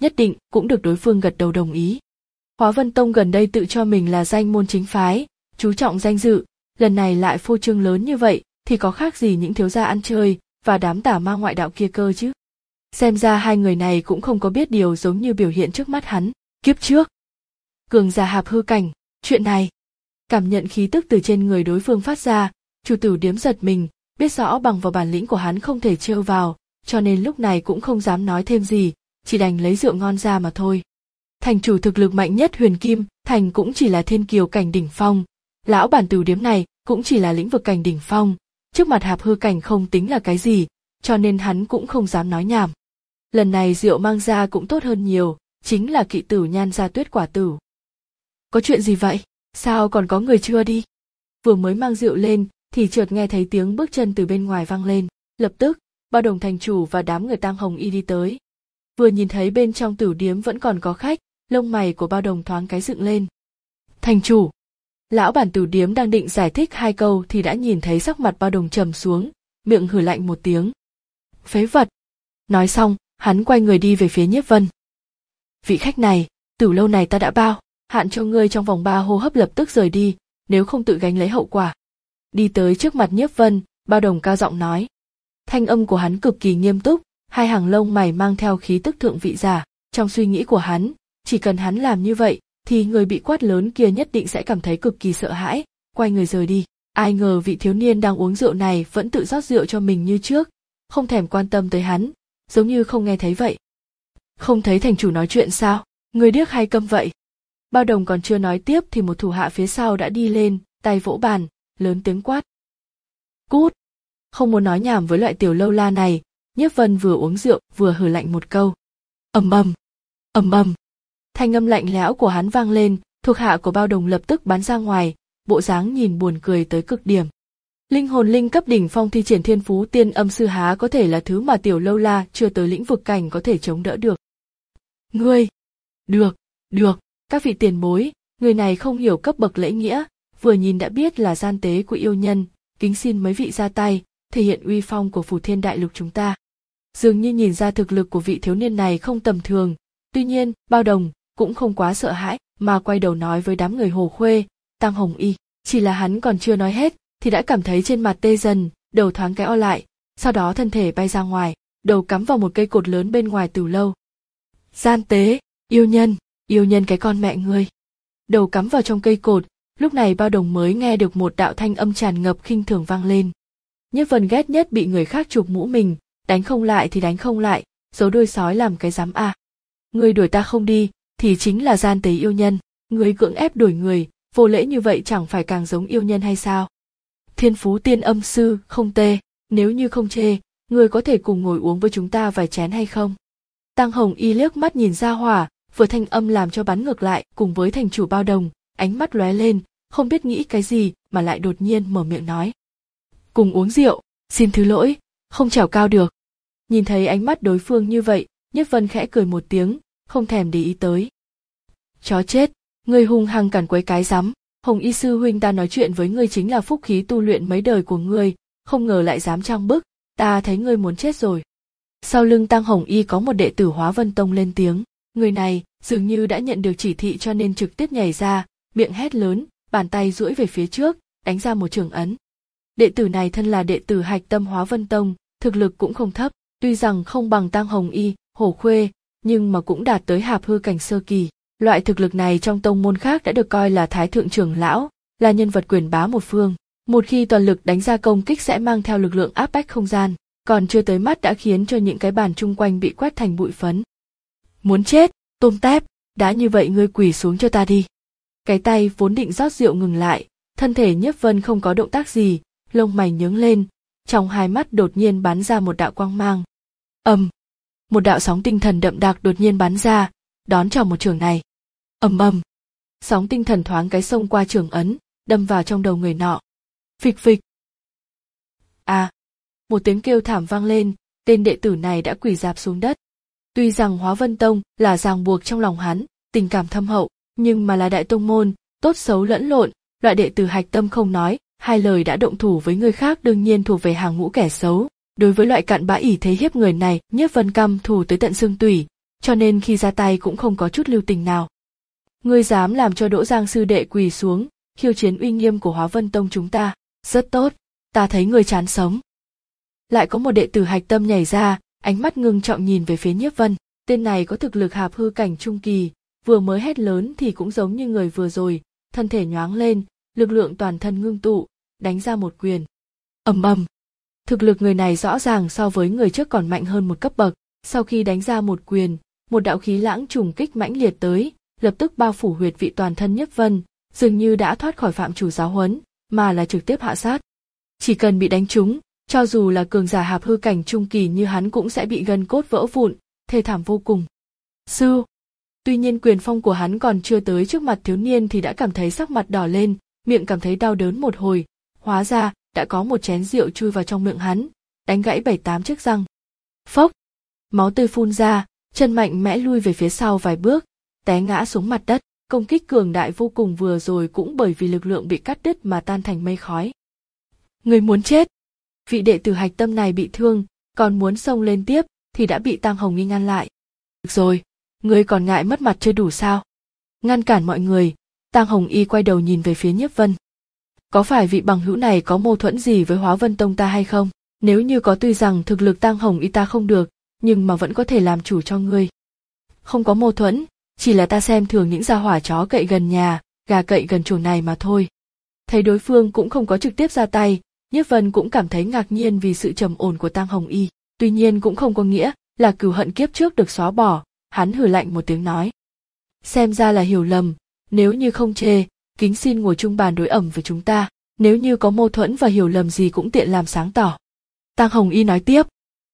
nhất định cũng được đối phương gật đầu đồng ý. Hóa Vân Tông gần đây tự cho mình là danh môn chính phái, chú trọng danh dự, lần này lại phô trương lớn như vậy, thì có khác gì những thiếu gia ăn chơi và đám tà ma ngoại đạo kia cơ chứ. Xem ra hai người này cũng không có biết điều giống như biểu hiện trước mắt hắn. Kiếp trước, cường giả hạp hư cảnh, chuyện này. Cảm nhận khí tức từ trên người đối phương phát ra, Chu Tử Điếm giật mình, biết rõ bằng vào bản lĩnh của hắn không thể trêu vào, cho nên lúc này cũng không dám nói thêm gì, chỉ đành lấy rượu ngon ra mà thôi. Thành chủ thực lực mạnh nhất Huyền Kim Thành cũng chỉ là thiên kiều cảnh đỉnh phong, lão bản Tử Điếm này cũng chỉ là lĩnh vực cảnh đỉnh phong, trước mặt hạp hư cảnh không tính là cái gì, cho nên hắn cũng không dám nói nhảm. Lần này rượu mang ra cũng tốt hơn nhiều, chính là kỵ tử nhan gia tuyết quả tử. Có chuyện gì vậy? Sao còn có người chưa đi? Vừa mới mang rượu lên thì chợt nghe thấy tiếng bước chân từ bên ngoài vang lên, lập tức Bao Đồng thành chủ và đám người Tang Hồng Y đi tới. Vừa nhìn thấy bên trong Tử Điếm vẫn còn có khách, lông mày của Bao Đồng thoáng cái dựng lên. Thành chủ, lão bản Tử Điếm đang định giải thích hai câu thì đã nhìn thấy sắc mặt Bao Đồng trầm xuống, miệng hừ lạnh một tiếng. Phế vật. Nói xong, hắn quay người đi về phía Nhiếp Vân. Vị khách này, Tử lâu này ta đã bao, hạn cho ngươi trong vòng ba hô hấp lập tức rời đi, nếu không tự gánh lấy hậu quả. Đi tới trước mặt Nhiếp Vân, Bao Đồng cao giọng nói. Thanh âm của hắn cực kỳ nghiêm túc, hai hàng lông mày mang theo khí tức thượng vị giả. Trong suy nghĩ của hắn, chỉ cần hắn làm như vậy, thì người bị quát lớn kia nhất định sẽ cảm thấy cực kỳ sợ hãi, quay người rời đi. Ai ngờ vị thiếu niên đang uống rượu này vẫn tự rót rượu cho mình như trước, không thèm quan tâm tới hắn, giống như không nghe thấy vậy. Không thấy thành chủ nói chuyện sao? Người điếc hay câm vậy? Bao Đồng còn chưa nói tiếp thì một thủ hạ phía sau đã đi lên, tay vỗ bàn, lớn tiếng quát. Cút! Không muốn nói nhảm với loại tiểu lâu la này, Nhiếp Vân vừa uống rượu vừa hừ lạnh một câu. Ầm ầm, ầm ầm. Thanh âm lạnh lẽo của hắn vang lên, thuộc hạ của Bao Đồng lập tức bắn ra ngoài, bộ dáng nhìn buồn cười tới cực điểm. Linh hồn linh cấp đỉnh phong thi triển thiên phú tiên âm sư há có thể là thứ mà tiểu lâu la chưa tới lĩnh vực cảnh có thể chống đỡ được. Ngươi! Được, được, các vị tiền bối, người này không hiểu cấp bậc lễ nghĩa, vừa nhìn đã biết là gian tế của yêu nhân, kính xin mấy vị ra tay, thể hiện uy phong của Phù Thiên Đại Lục chúng ta. Dường như nhìn ra thực lực của vị thiếu niên này không tầm thường, tuy nhiên, Bao Đồng cũng không quá sợ hãi, mà quay đầu nói với đám người Hồ Khuê, Tang Hồng Y, chỉ là hắn còn chưa nói hết, thì đã cảm thấy trên mặt tê dần, đầu thoáng cái o lại, sau đó thân thể bay ra ngoài, đầu cắm vào một cây cột lớn bên ngoài tử lâu. Gian tế, yêu nhân, yêu nhân cái con mẹ ngươi. Đầu cắm vào trong cây cột, lúc này Bao Đồng mới nghe được một đạo thanh âm tràn ngập khinh thường vang lên. Nhiếp Vân ghét nhất bị người khác chụp mũ mình, đánh không lại thì đánh không lại, giấu đuôi sói làm cái dám à. Ngươi đuổi ta không đi, thì chính là gian tế yêu nhân, ngươi cưỡng ép đuổi người, vô lễ như vậy chẳng phải càng giống yêu nhân hay sao? Thiên phú tiên âm sư, không tê, nếu như không chê, ngươi có thể cùng ngồi uống với chúng ta vài chén hay không? Tang Hồng Y liếc mắt nhìn ra hỏa, vừa thanh âm làm cho bắn ngược lại, cùng với thành chủ Bao Đồng, ánh mắt lóe lên, không biết nghĩ cái gì mà lại đột nhiên mở miệng nói. Cùng uống rượu, xin thứ lỗi, không trèo cao được. Nhìn thấy ánh mắt đối phương như vậy, Nhiếp Vân khẽ cười một tiếng, không thèm để ý tới. Chó chết, ngươi hung hăng cản quấy cái rắm, Hồng Y sư huynh ta nói chuyện với ngươi chính là phúc khí tu luyện mấy đời của ngươi, không ngờ lại dám trang bức, ta thấy ngươi muốn chết rồi. Sau lưng Tang Hồng Y có một đệ tử Hóa Vân Tông lên tiếng, người này dường như đã nhận được chỉ thị cho nên trực tiếp nhảy ra, miệng hét lớn, bàn tay duỗi về phía trước, đánh ra một trường ấn. Đệ tử này thân là đệ tử hạch tâm Hóa Vân Tông, thực lực cũng không thấp, tuy rằng không bằng Tang Hồng Y, Hổ Khuê, nhưng mà cũng đạt tới hạp hư cảnh sơ kỳ. Loại thực lực này trong tông môn khác đã được coi là thái thượng trưởng lão, là nhân vật quyền bá một phương. Một khi toàn lực đánh ra công kích sẽ mang theo lực lượng áp bách không gian, còn chưa tới mắt đã khiến cho những cái bàn chung quanh bị quét thành bụi phấn. Muốn chết, tôm tép, đã như vậy ngươi quỳ xuống cho ta đi. Cái tay vốn định rót rượu ngừng lại, thân thể Nhiếp Vân không có động tác gì, lông mày nhướng lên, trong hai mắt đột nhiên bắn ra một đạo quang mang. Ầm, um, một đạo sóng tinh thần đậm đặc đột nhiên bắn ra, đón chào một trường này. Ầm ầm, sóng tinh thần thoáng cái xông qua trường ấn, đâm vào trong đầu người nọ. Phịch phịch. À, một tiếng kêu thảm vang lên, tên đệ tử này đã quỳ rạp xuống đất. Tuy rằng Hóa Vân Tông là ràng buộc trong lòng hắn, tình cảm thâm hậu, nhưng mà là đại tông môn, tốt xấu lẫn lộn, loại đệ tử hạch tâm không nói, hai lời đã động thủ với người khác đương nhiên thuộc về hàng ngũ kẻ xấu. Đối với loại cặn bã ỷ thế hiếp người này, Nhiếp Vân căm thù tới tận xương tủy, cho nên khi ra tay cũng không có chút lưu tình nào. Ngươi dám làm cho Đỗ Giang sư đệ quỳ xuống, khiêu chiến uy nghiêm của Hóa Vân Tông chúng ta, rất tốt, ta thấy ngươi chán sống. Lại có một đệ tử hạch tâm nhảy ra, ánh mắt ngưng trọng nhìn về phía Nhiếp Vân, tên này có thực lực hạp hư cảnh trung kỳ, vừa mới hét lớn thì cũng giống như người vừa rồi, thân thể nhoáng lên, lực lượng toàn thân ngưng tụ, đánh ra một quyền. Ầm ầm. Thực lực người này rõ ràng so với người trước còn mạnh hơn một cấp bậc, sau khi đánh ra một quyền, một đạo khí lãng trùng kích mãnh liệt tới, lập tức bao phủ huyệt vị toàn thân Nhiếp Vân, dường như đã thoát khỏi phạm chủ giáo huấn, mà là trực tiếp hạ sát. Chỉ cần bị đánh trúng, cho dù là cường giả hạp hư cảnh trung kỳ như hắn cũng sẽ bị gân cốt vỡ vụn, thê thảm vô cùng. Sư. Tuy nhiên quyền phong của hắn còn chưa tới trước mặt thiếu niên thì đã cảm thấy sắc mặt đỏ lên, miệng cảm thấy đau đớn một hồi, hóa ra đã có một chén rượu chui vào trong miệng hắn, đánh gãy bảy tám chiếc răng. Phốc, máu tươi phun ra, chân mạnh mẽ lui về phía sau vài bước, té ngã xuống mặt đất. Công kích cường đại vô cùng vừa rồi cũng bởi vì lực lượng bị cắt đứt mà tan thành mây khói. Người muốn chết. Vị đệ tử hạch tâm này bị thương, còn muốn xông lên tiếp thì đã bị Tang Hồng Y ngăn lại. Được rồi, ngươi còn ngại mất mặt chưa đủ sao? Ngăn cản mọi người, Tang Hồng Y quay đầu nhìn về phía Nhiếp Vân. Có phải vị bằng hữu này có mâu thuẫn gì với Hóa Vân Tông ta hay không? Nếu như có, tuy rằng thực lực Tang Hồng Y ta không được, nhưng mà vẫn có thể làm chủ cho ngươi. Không có mâu thuẫn, chỉ là ta xem thường những gia hỏa chó cậy gần nhà, gà cậy gần chuồng này mà thôi. Thấy đối phương cũng không có trực tiếp ra tay, Nhiếp Vân cũng cảm thấy ngạc nhiên vì sự trầm ổn của Tang Hồng Y, tuy nhiên cũng không có nghĩa là cừu hận kiếp trước được xóa bỏ, hắn hừ lạnh một tiếng nói. Xem ra là hiểu lầm, nếu như không chê, kính xin ngồi chung bàn đối ẩm với chúng ta, nếu như có mâu thuẫn và hiểu lầm gì cũng tiện làm sáng tỏ. Tang Hồng Y nói tiếp.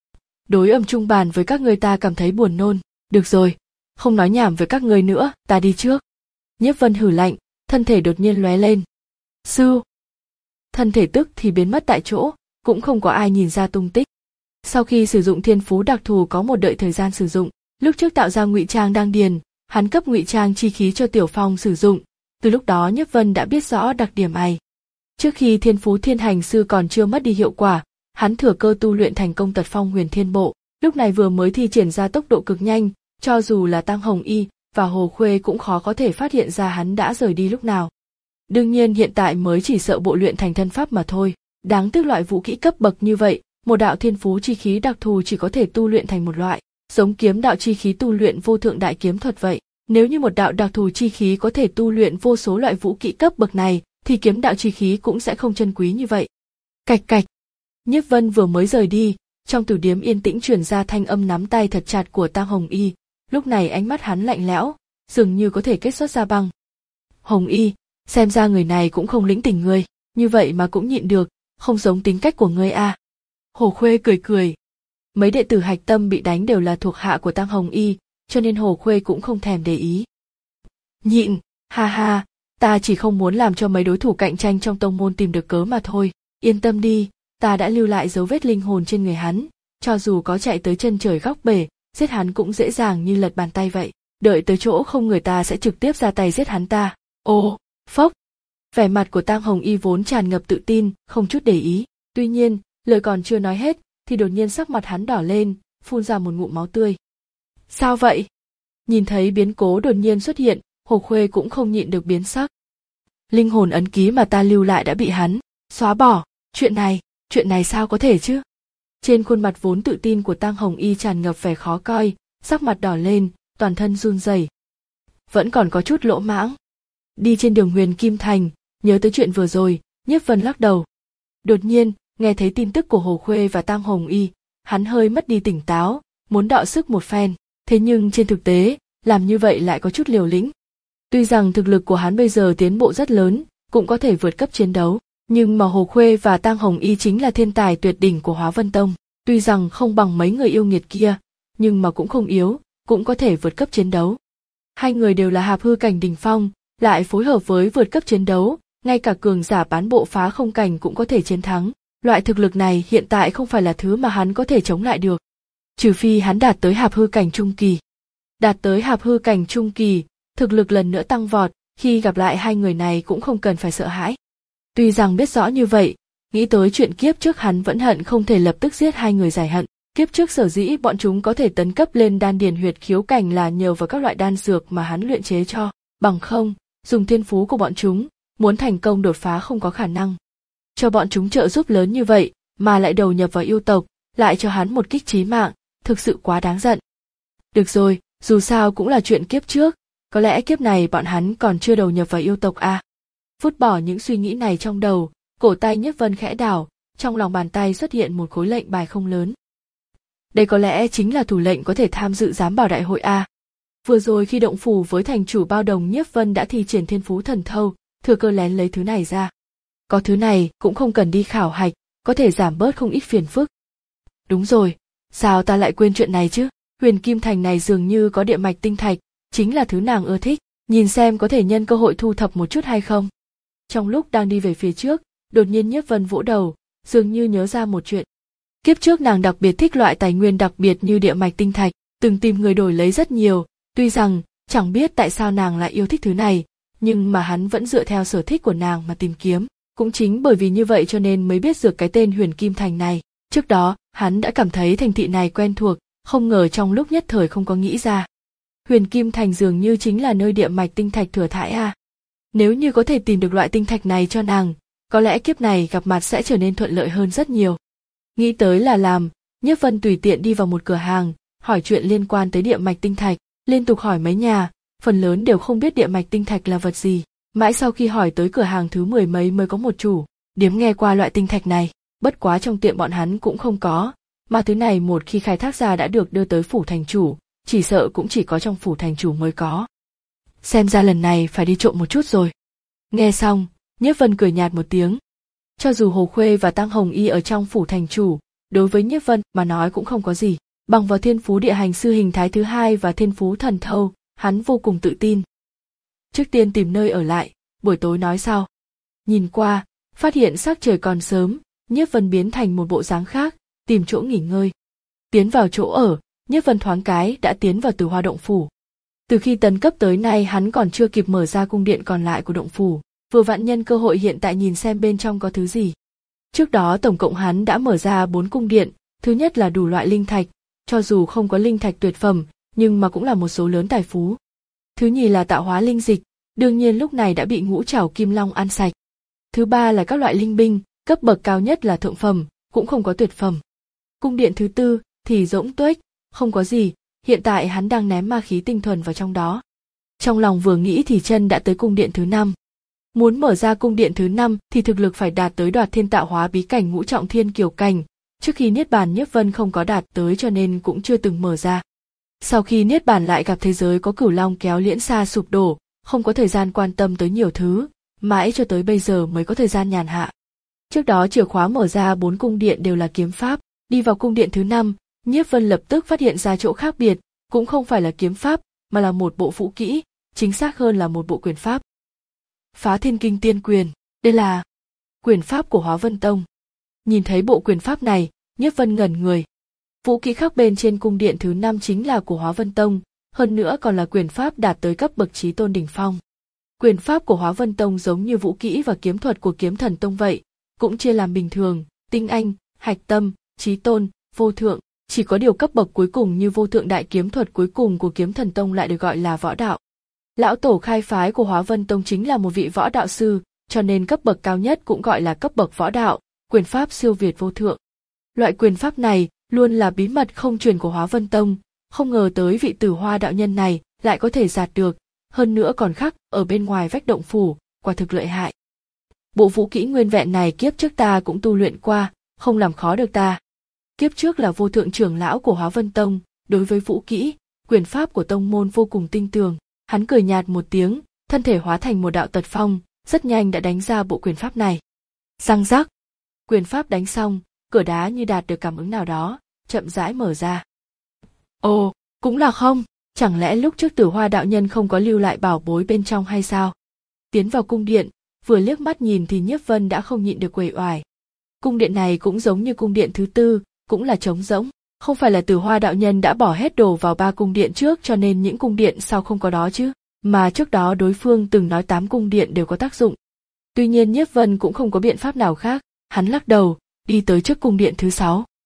Đối ẩm chung bàn với các người ta cảm thấy buồn nôn, được rồi, không nói nhảm với các người nữa, ta đi trước. Nhiếp Vân hừ lạnh, thân thể đột nhiên lóe lên. Sư. Thân thể tức thì biến mất tại chỗ, cũng không có ai nhìn ra tung tích. Sau khi sử dụng thiên phú đặc thù có một đợi thời gian sử dụng, lúc trước tạo ra ngụy trang đan điền, hắn cấp ngụy trang chi khí cho Tiểu Phong sử dụng, từ lúc đó Nhiếp Vân đã biết rõ đặc điểm này. Trước khi thiên phú thiên hành sư còn chưa mất đi hiệu quả, hắn thừa cơ tu luyện thành công tật phong huyền thiên bộ, lúc này vừa mới thi triển ra tốc độ cực nhanh, cho dù là Tang Hồng Y và Hồ Khuê cũng khó có thể phát hiện ra hắn đã rời đi lúc nào. Đương nhiên hiện tại mới chỉ sợ bộ luyện thành thân pháp mà thôi, đáng tiếc loại vũ kỹ cấp bậc như vậy, một đạo thiên phú chi khí đặc thù chỉ có thể tu luyện thành một loại, giống kiếm đạo chi khí tu luyện vô thượng đại kiếm thuật vậy. Nếu như một đạo đặc thù chi khí có thể tu luyện vô số loại vũ kỹ cấp bậc này, thì kiếm đạo chi khí cũng sẽ không chân quý như vậy. Cạch cạch. Nhiếp Vân vừa mới rời đi, trong tử điếm yên tĩnh truyền ra thanh âm nắm tay thật chặt của Tang Hồng Y, lúc này ánh mắt hắn lạnh lẽo, dường như có thể kết xuất ra băng. Hồng Y, xem ra người này cũng không lĩnh tình ngươi, như vậy mà cũng nhịn được, không giống tính cách của ngươi a. À. Hồ Khuê cười cười. Mấy đệ tử hạch tâm bị đánh đều là thuộc hạ của Tang Hồng Y, cho nên Hồ Khuê cũng không thèm để ý. Nhịn, ha ha, ta chỉ không muốn làm cho mấy đối thủ cạnh tranh trong tông môn tìm được cớ mà thôi, yên tâm đi, ta đã lưu lại dấu vết linh hồn trên người hắn, cho dù có chạy tới chân trời góc bể, giết hắn cũng dễ dàng như lật bàn tay vậy, đợi tới chỗ không người ta sẽ trực tiếp ra tay giết hắn ta. Ô, phốc. Vẻ mặt của Tang Hồng Y vốn tràn ngập tự tin, không chút để ý, tuy nhiên, lời còn chưa nói hết, thì đột nhiên sắc mặt hắn đỏ lên, phun ra một ngụm máu tươi. Sao vậy? Nhìn thấy biến cố đột nhiên xuất hiện, Hồ Khuê cũng không nhịn được biến sắc. Linh hồn ấn ký mà ta lưu lại đã bị hắn xóa bỏ, chuyện này, chuyện này sao có thể chứ? Trên khuôn mặt vốn tự tin của Tang Hồng Y tràn ngập vẻ khó coi, sắc mặt đỏ lên, toàn thân run rẩy. Vẫn còn có chút lỗ mãng. Đi trên đường Huyền Kim Thành, nhớ tới chuyện vừa rồi, Nhiếp Vân lắc đầu. Đột nhiên, nghe thấy tin tức của Hồ Khuê và Tang Hồng Y, hắn hơi mất đi tỉnh táo, muốn đọ sức một phen, thế nhưng trên thực tế, làm như vậy lại có chút liều lĩnh. Tuy rằng thực lực của hắn bây giờ tiến bộ rất lớn, cũng có thể vượt cấp chiến đấu, nhưng mà Hồ Khuê và Tang Hồng Y chính là thiên tài tuyệt đỉnh của Hóa Vân Tông, tuy rằng không bằng mấy người yêu nghiệt kia, nhưng mà cũng không yếu, cũng có thể vượt cấp chiến đấu. Hai người đều là hạp hư cảnh đỉnh phong, lại phối hợp với vượt cấp chiến đấu, ngay cả cường giả bán bộ phá không cảnh cũng có thể chiến thắng. Loại thực lực này hiện tại không phải là thứ mà hắn có thể chống lại được. Trừ phi hắn đạt tới hạp hư cảnh trung kỳ. Đạt tới hạp hư cảnh trung kỳ, thực lực lần nữa tăng vọt, khi gặp lại hai người này cũng không cần phải sợ hãi. Tuy rằng biết rõ như vậy, nghĩ tới chuyện kiếp trước hắn vẫn hận không thể lập tức giết hai người giải hận, Kiếp trước sở dĩ bọn chúng có thể tấn cấp lên đan điền huyệt khiếu cảnh là nhờ vào các loại đan dược mà hắn luyện chế cho, bằng không, dùng thiên phú của bọn chúng, muốn thành công đột phá không có khả năng. Cho bọn chúng trợ giúp lớn như vậy, mà lại đầu nhập vào yêu tộc, lại cho hắn một kích chí mạng, thực sự quá đáng giận. Được rồi, dù sao cũng là chuyện kiếp trước, có lẽ kiếp này bọn hắn còn chưa đầu nhập vào yêu tộc à. Vứt bỏ những suy nghĩ này trong đầu, cổ tay Nhiếp Vân khẽ đảo, trong lòng bàn tay xuất hiện một khối lệnh bài không lớn. Đây có lẽ chính là thủ lệnh có thể tham dự giám bảo đại hội a. Vừa rồi khi động phủ với thành chủ Bao Đồng, Nhiếp Vân đã thi triển thiên phú thần thâu, thừa cơ lén lấy thứ này ra. Có thứ này cũng không cần đi khảo hạch, có thể giảm bớt không ít phiền phức. Đúng rồi, sao ta lại quên chuyện này chứ? Huyền Kim Thành này dường như có địa mạch tinh thạch, chính là thứ nàng ưa thích, nhìn xem có thể nhân cơ hội thu thập một chút hay không. Trong lúc đang đi về phía trước, đột nhiên Nhiếp Vân vỗ đầu, dường như nhớ ra một chuyện. Kiếp trước nàng đặc biệt thích loại tài nguyên đặc biệt như địa mạch tinh thạch, từng tìm người đổi lấy rất nhiều, tuy rằng chẳng biết tại sao nàng lại yêu thích thứ này, nhưng mà hắn vẫn dựa theo sở thích của nàng mà tìm kiếm, cũng chính bởi vì như vậy cho nên mới biết được cái tên Huyền Kim Thành này. Trước đó, hắn đã cảm thấy thành thị này quen thuộc, không ngờ trong lúc nhất thời không có nghĩ ra. Huyền Kim Thành dường như chính là nơi địa mạch tinh thạch thừa thãi a. Nếu như có thể tìm được loại tinh thạch này cho nàng, có lẽ kiếp này gặp mặt sẽ trở nên thuận lợi hơn rất nhiều. Nghĩ tới là làm, Nhiếp Vân tùy tiện đi vào một cửa hàng, hỏi chuyện liên quan tới địa mạch tinh thạch, liên tục hỏi mấy nhà, phần lớn đều không biết địa mạch tinh thạch là vật gì. Mãi sau khi hỏi tới cửa hàng thứ mười mấy mới có một chủ, điếm nghe qua loại tinh thạch này, bất quá trong tiệm bọn hắn cũng không có, mà thứ này một khi khai thác ra đã được đưa tới phủ thành chủ, chỉ sợ cũng chỉ có trong phủ thành chủ mới có. Xem ra lần này phải đi trộm một chút rồi. Nghe xong, Nhiếp Vân cười nhạt một tiếng. Cho dù Hồ Khuê và Tăng Hồng Y ở trong phủ thành chủ, đối với Nhiếp Vân mà nói cũng không có gì, bằng vào thiên phú địa hành sư hình thái thứ hai và thiên phú thần thâu, hắn vô cùng tự tin. Trước tiên tìm nơi ở lại, buổi tối nói sau. Nhìn qua, phát hiện sắc trời còn sớm, Nhiếp Vân biến thành một bộ dáng khác, tìm chỗ nghỉ ngơi. Tiến vào chỗ ở, Nhiếp Vân thoáng cái đã tiến vào Từ Hoa động phủ. Từ khi tấn cấp tới nay hắn còn chưa kịp mở ra cung điện còn lại của động phủ, vừa vặn nhân cơ hội hiện tại nhìn xem bên trong có thứ gì. Trước đó tổng cộng hắn đã mở ra bốn cung điện, thứ nhất là đủ loại linh thạch, cho dù không có linh thạch tuyệt phẩm, nhưng mà cũng là một số lớn tài phú. Thứ nhì là tạo hóa linh dịch, đương nhiên lúc này đã bị Ngũ Trảo Kim Long ăn sạch. Thứ ba là các loại linh binh, cấp bậc cao nhất là thượng phẩm, cũng không có tuyệt phẩm. Cung điện thứ tư thì rỗng tuếch, không có gì, hiện tại hắn đang ném ma khí tinh thuần vào trong đó. Trong lòng vừa nghĩ thì chân đã tới cung điện thứ năm. Muốn mở ra cung điện thứ năm thì thực lực phải đạt tới Đoạt Thiên Tạo Hóa bí cảnh ngũ trọng thiên kiều cảnh, trước khi niết bàn Nhiếp Vân không có đạt tới cho nên cũng chưa từng mở ra. Sau khi niết bàn lại gặp thế giới có Cửu Long kéo liễn xa sụp đổ, không có thời gian quan tâm tới nhiều thứ, mãi cho tới bây giờ mới có thời gian nhàn hạ. Trước đó chìa khóa mở ra bốn cung điện đều là kiếm pháp, đi vào cung điện thứ năm, Nhiếp Vân lập tức phát hiện ra chỗ khác biệt, cũng không phải là kiếm pháp, mà là một bộ vũ kỹ, chính xác hơn là một bộ quyền pháp. Phá Thiên Kinh Tiên Quyền, đây là quyền pháp của Hóa Vân Tông. Nhìn thấy bộ quyền pháp này, Nhiếp Vân ngẩn người. Vũ kỹ khác bên trên cung điện thứ năm chính là của Hóa Vân Tông, hơn nữa còn là quyền pháp đạt tới cấp bậc chí tôn đỉnh phong. Quyền pháp của Hóa Vân Tông giống như vũ kỹ và kiếm thuật của Kiếm Thần Tông vậy, cũng chia làm bình thường, tinh anh, hạch tâm, chí tôn, vô thượng, chỉ có điều cấp bậc cuối cùng như vô thượng đại kiếm thuật cuối cùng của Kiếm Thần Tông lại được gọi là võ đạo. Lão tổ khai phái của Hóa Vân Tông chính là một vị võ đạo sư, cho nên cấp bậc cao nhất cũng gọi là cấp bậc võ đạo, quyền pháp siêu việt vô thượng. Loại quyền pháp này luôn là bí mật không truyền của Hóa Vân Tông, không ngờ tới vị Tử Hoa đạo nhân này lại có thể giạt được, hơn nữa còn khắc ở bên ngoài vách động phủ, quả thực lợi hại. Bộ vũ kỹ nguyên vẹn này kiếp trước ta cũng tu luyện qua, không làm khó được ta. Kiếp trước là vô thượng trưởng lão của Hóa Vân Tông, đối với vũ kỹ, quyền pháp của tông môn vô cùng tinh tường. Hắn cười nhạt một tiếng, thân thể hóa thành một đạo tật phong, rất nhanh đã đánh ra bộ quyền pháp này. Răng rắc, quyền pháp đánh xong, cửa đá như đạt được cảm ứng nào đó, chậm rãi mở ra. Ồ, cũng là không, chẳng lẽ lúc trước Tử Hoa đạo nhân không có lưu lại bảo bối bên trong hay sao? Tiến vào cung điện, vừa liếc mắt nhìn thì Nhiếp Vân đã không nhịn được uể oải. Cung điện này cũng giống như cung điện thứ tư, cũng là trống rỗng. Không phải là Tử Hoa đạo nhân đã bỏ hết đồ vào ba cung điện trước cho nên những cung điện sau không có đó chứ, mà trước đó đối phương từng nói tám cung điện đều có tác dụng. Tuy nhiên Nhiếp Vân cũng không có biện pháp nào khác, hắn lắc đầu, đi tới trước cung điện thứ sáu.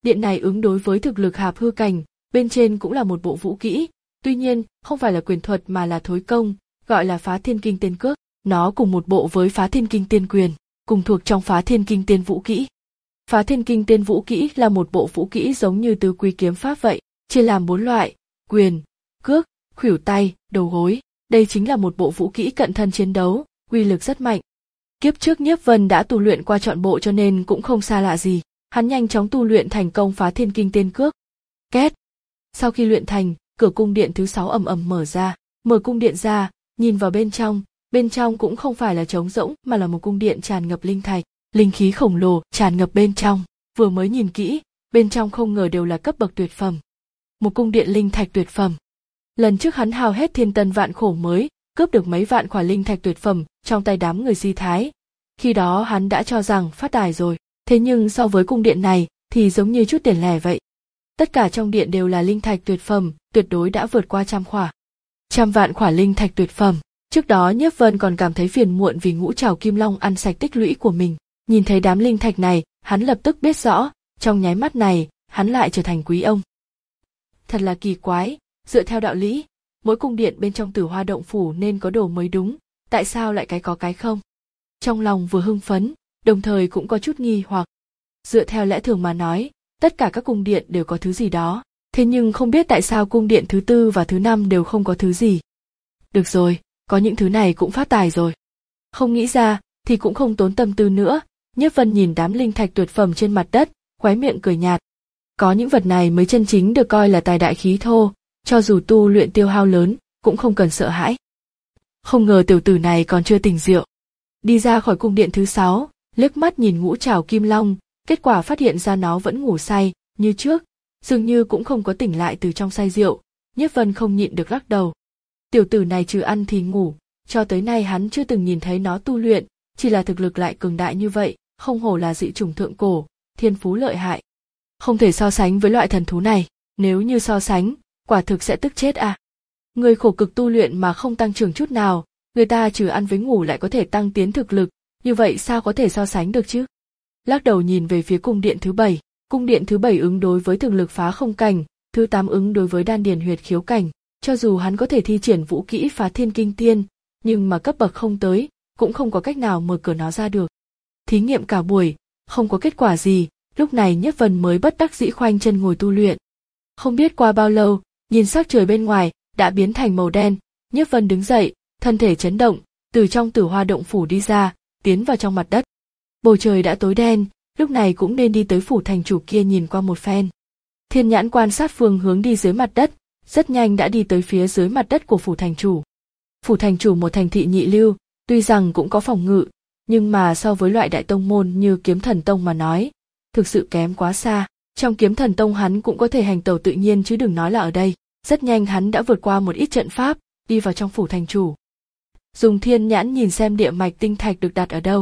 Điện này ứng đối với thực lực hạp hư cảnh, bên trên cũng là một bộ vũ kỹ, tuy nhiên không phải là quyền thuật mà là thối công, gọi là Phá Thiên Kinh Tiên Cước. Nó cùng một bộ với Phá Thiên Kinh Tiên Quyền, cùng thuộc trong Phá Thiên Kinh Tiên Vũ Kỹ. Phá Thiên Kinh Tiên Vũ Kỹ là một bộ vũ kỹ giống như tứ quý kiếm pháp vậy, chia làm bốn loại: quyền, cước, khuỷu tay, đầu gối. Đây chính là một bộ vũ kỹ cận thân chiến đấu, uy lực rất mạnh. Kiếp trước Nhiếp Vân đã tu luyện qua trọn bộ cho nên cũng không xa lạ gì. Hắn nhanh chóng tu luyện thành công Phá Thiên Kinh Tiên Cước. Két. Sau khi luyện thành, cửa cung điện thứ sáu ầm ầm mở ra. Mở cung điện ra, nhìn vào bên trong, bên trong cũng không phải là trống rỗng mà là một cung điện tràn ngập linh thạch, linh khí khổng lồ tràn ngập bên trong. Vừa mới nhìn kỹ, bên trong không ngờ đều là cấp bậc tuyệt phẩm. Một cung điện linh thạch tuyệt phẩm. Lần trước hắn hao hết thiên tân vạn khổ mới cướp được mấy vạn khỏa linh thạch tuyệt phẩm trong tay đám người Di Thái. Khi đó hắn đã cho rằng phát tài rồi, thế nhưng so với cung điện này thì giống như chút tiền lẻ vậy. Tất cả trong điện đều là linh thạch tuyệt phẩm, tuyệt đối đã vượt qua trăm khỏa. Trăm vạn khỏa linh thạch tuyệt phẩm. Trước đó Nhiếp Vân còn cảm thấy phiền muộn vì ngũ trảo kim long ăn sạch tích lũy của mình. Nhìn thấy đám linh thạch này, hắn lập tức biết rõ, trong nháy mắt này, hắn lại trở thành quý ông. Thật là kỳ quái, dựa theo đạo lý, mỗi cung điện bên trong Tử Hoa động phủ nên có đồ mới đúng, tại sao lại cái có cái không? Trong lòng vừa hưng phấn, đồng thời cũng có chút nghi hoặc. Dựa theo lẽ thường mà nói, tất cả các cung điện đều có thứ gì đó, thế nhưng không biết tại sao cung điện thứ tư và thứ năm đều không có thứ gì. Được rồi, có những thứ này cũng phát tài rồi. Không nghĩ ra, thì cũng không tốn tâm tư nữa. Nhiếp Vân nhìn đám linh thạch tuyệt phẩm trên mặt đất, khóe miệng cười nhạt. Có những vật này mới chân chính được coi là tài đại khí thô, cho dù tu luyện tiêu hao lớn, cũng không cần sợ hãi. Không ngờ tiểu tử này còn chưa tỉnh rượu. Đi ra khỏi cung điện thứ sáu, liếc mắt nhìn ngũ trảo kim long, kết quả phát hiện ra nó vẫn ngủ say, như trước, dường như cũng không có tỉnh lại từ trong say rượu. Nhiếp Vân không nhịn được lắc đầu. Tiểu tử này trừ ăn thì ngủ, cho tới nay hắn chưa từng nhìn thấy nó tu luyện, chỉ là thực lực lại cường đại như vậy, không hổ là dị chủng thượng cổ, thiên phú lợi hại. Không thể so sánh với loại thần thú này, nếu như so sánh, quả thực sẽ tức chết à. Người khổ cực tu luyện mà không tăng trưởng chút nào, người ta trừ ăn với ngủ lại có thể tăng tiến thực lực, như vậy sao có thể so sánh được chứ? Lắc đầu nhìn về phía cung điện thứ bảy, cung điện thứ bảy ứng đối với thực lực phá không cảnh, thứ tám ứng đối với đan điền huyệt khiếu cảnh. Cho dù hắn có thể thi triển vũ kỹ Phá Thiên Kinh Tiên, nhưng mà cấp bậc không tới, cũng không có cách nào mở cửa nó ra được. Thí nghiệm cả buổi, không có kết quả gì, lúc này Nhiếp Vân mới bất đắc dĩ khoanh chân ngồi tu luyện. Không biết qua bao lâu, nhìn sắc trời bên ngoài đã biến thành màu đen, Nhiếp Vân đứng dậy, thân thể chấn động, từ trong Tử Hoa động phủ đi ra, tiến vào trong mặt đất. Bầu trời đã tối đen, lúc này cũng nên đi tới phủ thành chủ kia nhìn qua một phen. Thiên nhãn quan sát phương hướng đi dưới mặt đất, rất nhanh đã đi tới phía dưới mặt đất của phủ thành chủ. Phủ thành chủ một thành thị nhị lưu, tuy rằng cũng có phòng ngự, nhưng mà so với loại đại tông môn như Kiếm Thần Tông mà nói, thực sự kém quá xa. Trong Kiếm Thần Tông hắn cũng có thể hành tẩu tự nhiên chứ đừng nói là ở đây. Rất nhanh hắn đã vượt qua một ít trận pháp, đi vào trong phủ thành chủ. Dùng thiên nhãn nhìn xem địa mạch tinh thạch được đặt ở đâu.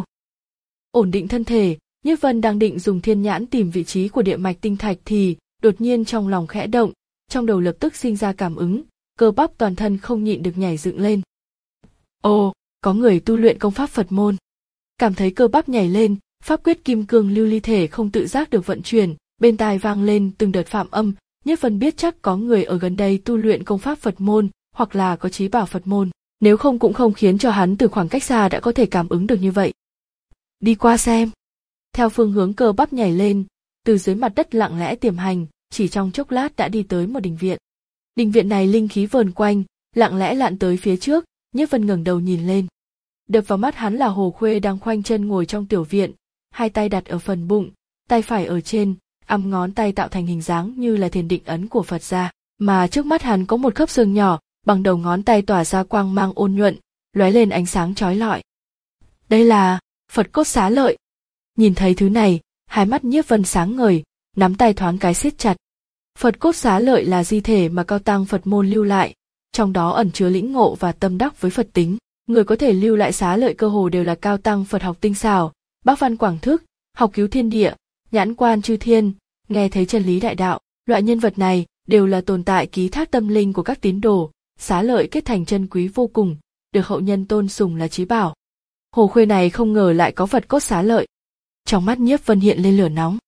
Ổn định thân thể, Nhiếp Vân đang định dùng thiên nhãn tìm vị trí của địa mạch tinh thạch thì đột nhiên trong lòng khẽ động, trong đầu lập tức sinh ra cảm ứng, cơ bắp toàn thân không nhịn được nhảy dựng lên. Ồ, có người tu luyện công pháp Phật môn. Cảm thấy cơ bắp nhảy lên, pháp quyết kim cương lưu ly thể không tự giác được vận chuyển, bên tai vang lên từng đợt phạm âm. Nhiếp Vân biết chắc có người ở gần đây tu luyện công pháp Phật môn, hoặc là có chí bảo Phật môn, nếu không cũng không khiến cho hắn từ khoảng cách xa đã có thể cảm ứng được như vậy. Đi qua xem. Theo phương hướng cơ bắp nhảy lên, từ dưới mặt đất lặng lẽ tiềm hành, chỉ trong chốc lát đã đi tới một đình viện. Đình viện này linh khí vờn quanh, lặng lẽ lặn tới phía trước, Nhiếp Vân ngẩng đầu nhìn lên. Đập vào mắt hắn là Hồ Khuê đang khoanh chân ngồi trong tiểu viện, hai tay đặt ở phần bụng, tay phải ở trên, ăm ngón tay tạo thành hình dáng như là thiền định ấn của Phật gia, mà trước mắt hắn có một khớp xương nhỏ, bằng đầu ngón tay tỏa ra quang mang ôn nhuận, lóe lên ánh sáng chói lọi. Đây là Phật cốt xá lợi. Nhìn thấy thứ này, hai mắt Nhiếp Vân sáng ngời, nắm tay thoáng cái siết chặt. Phật cốt xá lợi là di thể mà cao tăng Phật môn lưu lại, trong đó ẩn chứa lĩnh ngộ và tâm đắc với Phật tính. Người có thể lưu lại xá lợi cơ hồ đều là cao tăng Phật học tinh xảo, bác văn quảng thức, học cứu thiên địa, nhãn quan chư thiên, nghe thấy chân lý đại đạo. Loại nhân vật này đều là tồn tại ký thác tâm linh của các tín đồ, xá lợi kết thành chân quý vô cùng, được hậu nhân tôn sùng là chí bảo. Hồ Khuê này không ngờ lại có Phật cốt xá lợi. Trong mắt Nhiếp Vân hiện lên lửa nóng.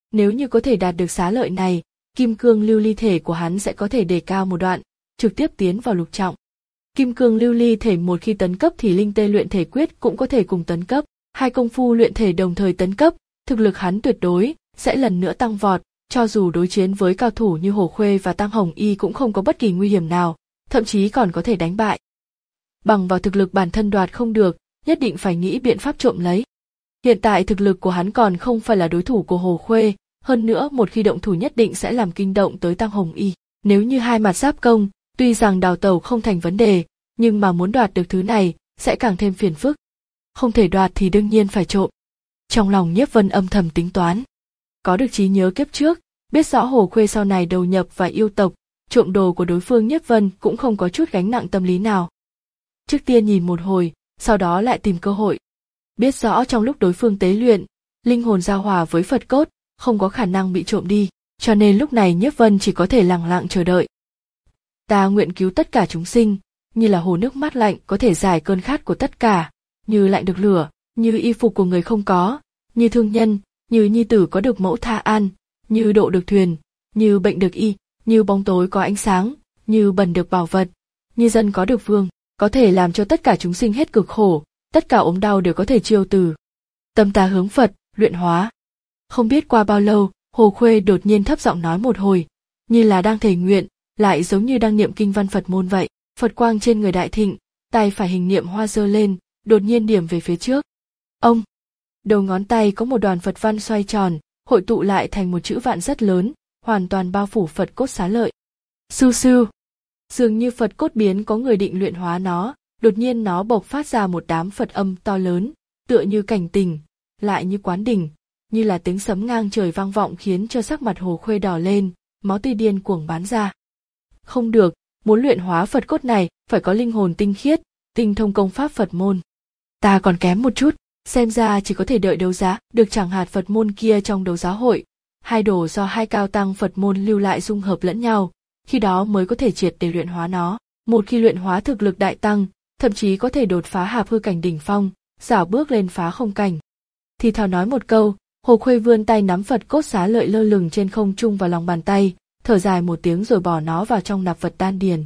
Nếu như có thể đạt được xá lợi này, kim cương lưu ly thể của hắn sẽ có thể đề cao một đoạn, trực tiếp tiến vào lục trọng. Kim cương lưu ly thể một khi tấn cấp thì linh tê luyện thể quyết cũng có thể cùng tấn cấp, hai công phu luyện thể đồng thời tấn cấp, thực lực hắn tuyệt đối sẽ lần nữa tăng vọt, cho dù đối chiến với cao thủ như Hồ Khuê và Tăng Hồng Y cũng không có bất kỳ nguy hiểm nào, thậm chí còn có thể đánh bại. Bằng vào thực lực bản thân đoạt không được, nhất định phải nghĩ biện pháp trộm lấy. Hiện tại thực lực của hắn còn không phải là đối thủ của Hồ Khuê, hơn nữa một khi động thủ nhất định sẽ làm kinh động tới Tăng Hồng Y. Nếu như hai mặt giáp công, tuy rằng đào tẩu không thành vấn đề, nhưng mà muốn đoạt được thứ này sẽ càng thêm phiền phức. Không thể đoạt thì đương nhiên phải trộm. Trong lòng Nhiếp Vân âm thầm tính toán. Có được trí nhớ kiếp trước, biết rõ Hồ Khuê sau này đầu nhập và yêu tộc, trộm đồ của đối phương, Nhiếp Vân cũng không có chút gánh nặng tâm lý nào. Trước tiên nhìn một hồi, sau đó lại tìm cơ hội. Biết rõ trong lúc đối phương tế luyện, linh hồn giao hòa với Phật cốt, không có khả năng bị trộm đi, cho nên lúc này Nhiếp Vân chỉ có thể lặng lặng chờ đợi. Ta nguyện cứu tất cả chúng sinh, như là hồ nước mát lạnh có thể giải cơn khát của tất cả, như lạnh được lửa, như y phục của người không có, như thương nhân, như nhi tử có được mẫu tha an, như độ được thuyền, như bệnh được y, như bóng tối có ánh sáng, như bần được bảo vật, như dân có được vương, có thể làm cho tất cả chúng sinh hết cực khổ, tất cả ốm đau đều có thể chiêu từ. Tâm ta hướng Phật, luyện hóa. Không biết qua bao lâu, Hồ Khuê đột nhiên thấp giọng nói một hồi, như là đang thề nguyện, lại giống như đang niệm kinh văn Phật môn vậy. Phật quang trên người đại thịnh, tay phải hình niệm hoa giơ lên, đột nhiên điểm về phía trước. Ông, đầu ngón tay có một đoàn Phật văn xoay tròn, hội tụ lại thành một chữ vạn rất lớn, hoàn toàn bao phủ Phật cốt xá lợi. Su su, dường như Phật cốt biến có người định luyện hóa nó, đột nhiên nó bộc phát ra một đám Phật âm to lớn, tựa như cảnh tỉnh, lại như quán đỉnh, như là tiếng sấm ngang trời vang vọng khiến cho sắc mặt Hồ Khuê đỏ lên, máu tươi điên cuồng bắn ra. Không được, muốn luyện hóa Phật cốt này phải có linh hồn tinh khiết, tinh thông công pháp Phật môn. Ta còn kém một chút, xem ra chỉ có thể đợi đấu giá được chẳng hạt Phật môn kia trong đấu giá hội. Hai đồ do hai cao tăng Phật môn lưu lại dung hợp lẫn nhau, khi đó mới có thể triệt để luyện hóa nó. Một khi luyện hóa thực lực đại tăng, thậm chí có thể đột phá hạp hư cảnh đỉnh phong, rảo bước lên phá không cảnh. Thì thào nói một câu, Hồ Khuê vươn tay nắm Phật cốt xá lợi lơ lửng trên không trung vào lòng bàn tay, thở dài một tiếng rồi bỏ nó vào trong nạp vật đan điền.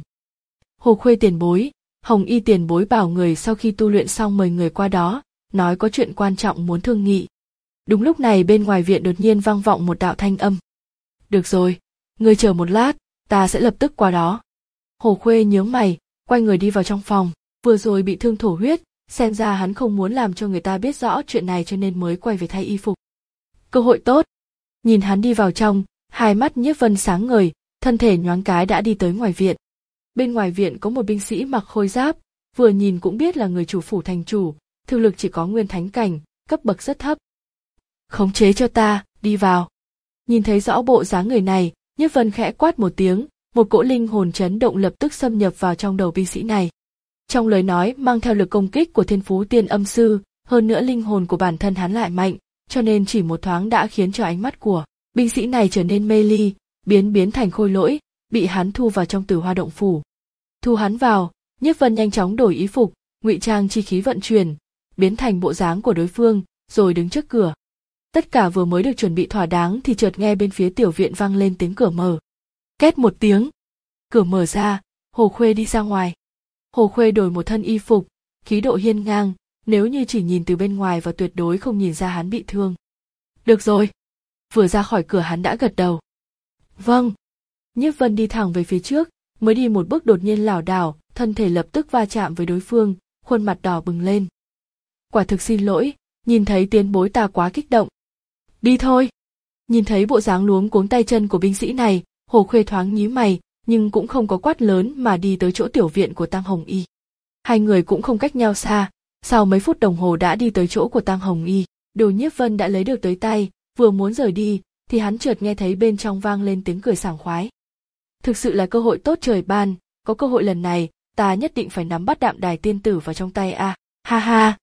Hồ Khuê tiền bối, Hồng Y tiền bối bảo người sau khi tu luyện xong mời người qua đó, nói có chuyện quan trọng muốn thương nghị. Đúng lúc này bên ngoài viện đột nhiên vang vọng một đạo thanh âm. Được rồi, ngươi chờ một lát, ta sẽ lập tức qua đó. Hồ Khuê nhướng mày, quay người đi vào trong phòng, vừa rồi bị thương thổ huyết, xem ra hắn không muốn làm cho người ta biết rõ chuyện này cho nên mới quay về thay y phục. Cơ hội tốt. Nhìn hắn đi vào trong, hai mắt Nhiếp Vân sáng ngời, thân thể nhoáng cái đã đi tới ngoài viện. Bên ngoài viện có một binh sĩ mặc khôi giáp, vừa nhìn cũng biết là người chủ phủ thành chủ, thực lực chỉ có nguyên thánh cảnh, cấp bậc rất thấp. Khống chế cho ta, đi vào. Nhìn thấy rõ bộ dáng người này, Nhiếp Vân khẽ quát một tiếng, một cỗ linh hồn chấn động lập tức xâm nhập vào trong đầu binh sĩ này. Trong lời nói mang theo lực công kích của Thiên Phú Tiên Âm Sư, hơn nữa linh hồn của bản thân hắn lại mạnh, cho nên chỉ một thoáng đã khiến cho ánh mắt của binh sĩ này trở nên mê ly, biến biến thành khôi lỗi, bị hắn thu vào trong Tử Hoa động phủ. Thu hắn vào, Nhiếp Vân nhanh chóng đổi y phục, ngụy trang chi khí vận chuyển, biến thành bộ dáng của đối phương, rồi đứng trước cửa. Tất cả vừa mới được chuẩn bị thỏa đáng thì chợt nghe bên phía tiểu viện vang lên tiếng cửa mở. Két một tiếng, cửa mở ra, Hồ Khuê đi ra ngoài. Hồ Khuê đổi một thân y phục, khí độ hiên ngang, nếu như chỉ nhìn từ bên ngoài và tuyệt đối không nhìn ra hắn bị thương. Được rồi. Vừa ra khỏi cửa hắn đã gật đầu. Vâng. Nhiếp Vân đi thẳng về phía trước, mới đi một bước đột nhiên lảo đảo, thân thể lập tức va chạm với đối phương, khuôn mặt đỏ bừng lên. Quả thực xin lỗi, nhìn thấy tiền bối ta quá kích động. Đi thôi. Nhìn thấy bộ dáng luống cuống tay chân của binh sĩ này, Hồ Khuê thoáng nhíu mày, nhưng cũng không có quát lớn mà đi tới chỗ tiểu viện của Tăng Hồng Y. Hai người cũng không cách nhau xa, sau mấy phút đồng hồ đã đi tới chỗ của Tăng Hồng Y. Đồ Nhiếp Vân đã lấy được tới tay, vừa muốn rời đi, thì hắn chợt nghe thấy bên trong vang lên tiếng cười sảng khoái. Thực sự là cơ hội tốt trời ban, có cơ hội lần này, ta nhất định phải nắm bắt Đạm Đài tiên tử vào trong tay a. À. Ha ha.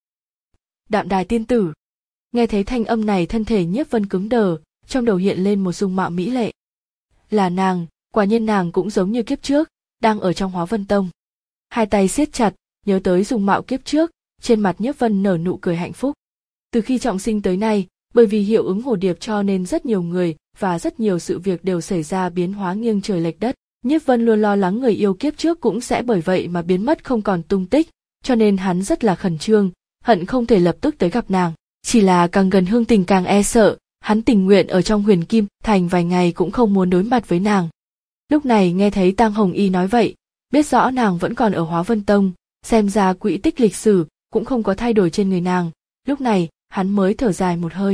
Đạm Đài tiên tử. Nghe thấy thanh âm này thân thể Nhiếp Vân cứng đờ, trong đầu hiện lên một dung mạo mỹ lệ. Là nàng, quả nhiên nàng cũng giống như kiếp trước, đang ở trong Hóa Vân Tông. Hai tay siết chặt, nhớ tới dung mạo kiếp trước, trên mặt Nhiếp Vân nở nụ cười hạnh phúc. Từ khi trọng sinh tới nay, Bởi vì hiệu ứng hồ điệp cho nên rất nhiều người và rất nhiều sự việc đều xảy ra biến hóa nghiêng trời lệch đất. Nhiếp Vân luôn lo lắng người yêu kiếp trước cũng sẽ bởi vậy mà biến mất không còn tung tích, cho nên hắn rất là khẩn trương, hận không thể lập tức tới gặp nàng. Chỉ là càng gần Hương Tình càng e sợ, hắn tình nguyện ở trong Huyền Kim Thành vài ngày cũng không muốn đối mặt với nàng. Lúc này nghe thấy Tang Hồng Y nói vậy, biết rõ nàng vẫn còn ở Hóa Vân Tông, xem ra quỹ tích lịch sử cũng không có thay đổi trên người nàng, lúc này hắn mới thở dài một hơi.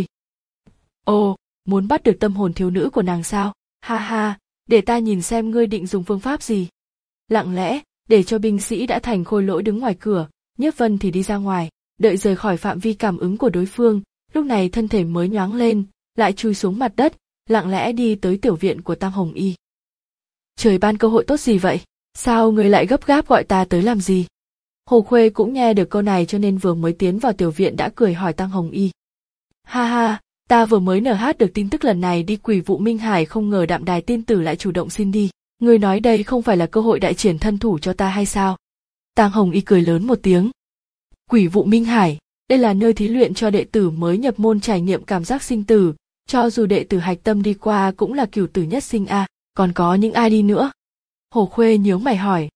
Ồ, muốn bắt được tâm hồn thiếu nữ của nàng sao? Ha ha, để ta nhìn xem ngươi định dùng phương pháp gì. Lặng lẽ, để cho binh sĩ đã thành khôi lỗi đứng ngoài cửa, Nhiếp Vân thì đi ra ngoài, đợi rời khỏi phạm vi cảm ứng của đối phương, lúc này thân thể mới nhoáng lên, lại chui xuống mặt đất, lặng lẽ đi tới tiểu viện của Tang Hồng Y. Trời ban cơ hội tốt gì vậy? Sao ngươi lại gấp gáp gọi ta tới làm gì? Hồ Khuê cũng nghe được câu này cho nên vừa mới tiến vào tiểu viện đã cười hỏi Tang Hồng Y. Ha ha, ta vừa mới nờ hát được tin tức lần này đi Quỷ Vụ Minh Hải, không ngờ Đạm Đài tiên tử lại chủ động xin đi. Ngươi nói đây không phải là cơ hội đại triển thân thủ cho ta hay sao? Tang Hồng Y cười lớn một tiếng. Quỷ Vụ Minh Hải, đây là nơi thí luyện cho đệ tử mới nhập môn trải nghiệm cảm giác sinh tử, cho dù đệ tử hạch tâm đi qua cũng là cửu tử nhất sinh a, à, còn có những ai đi nữa? Hồ Khuê nhướng mày hỏi.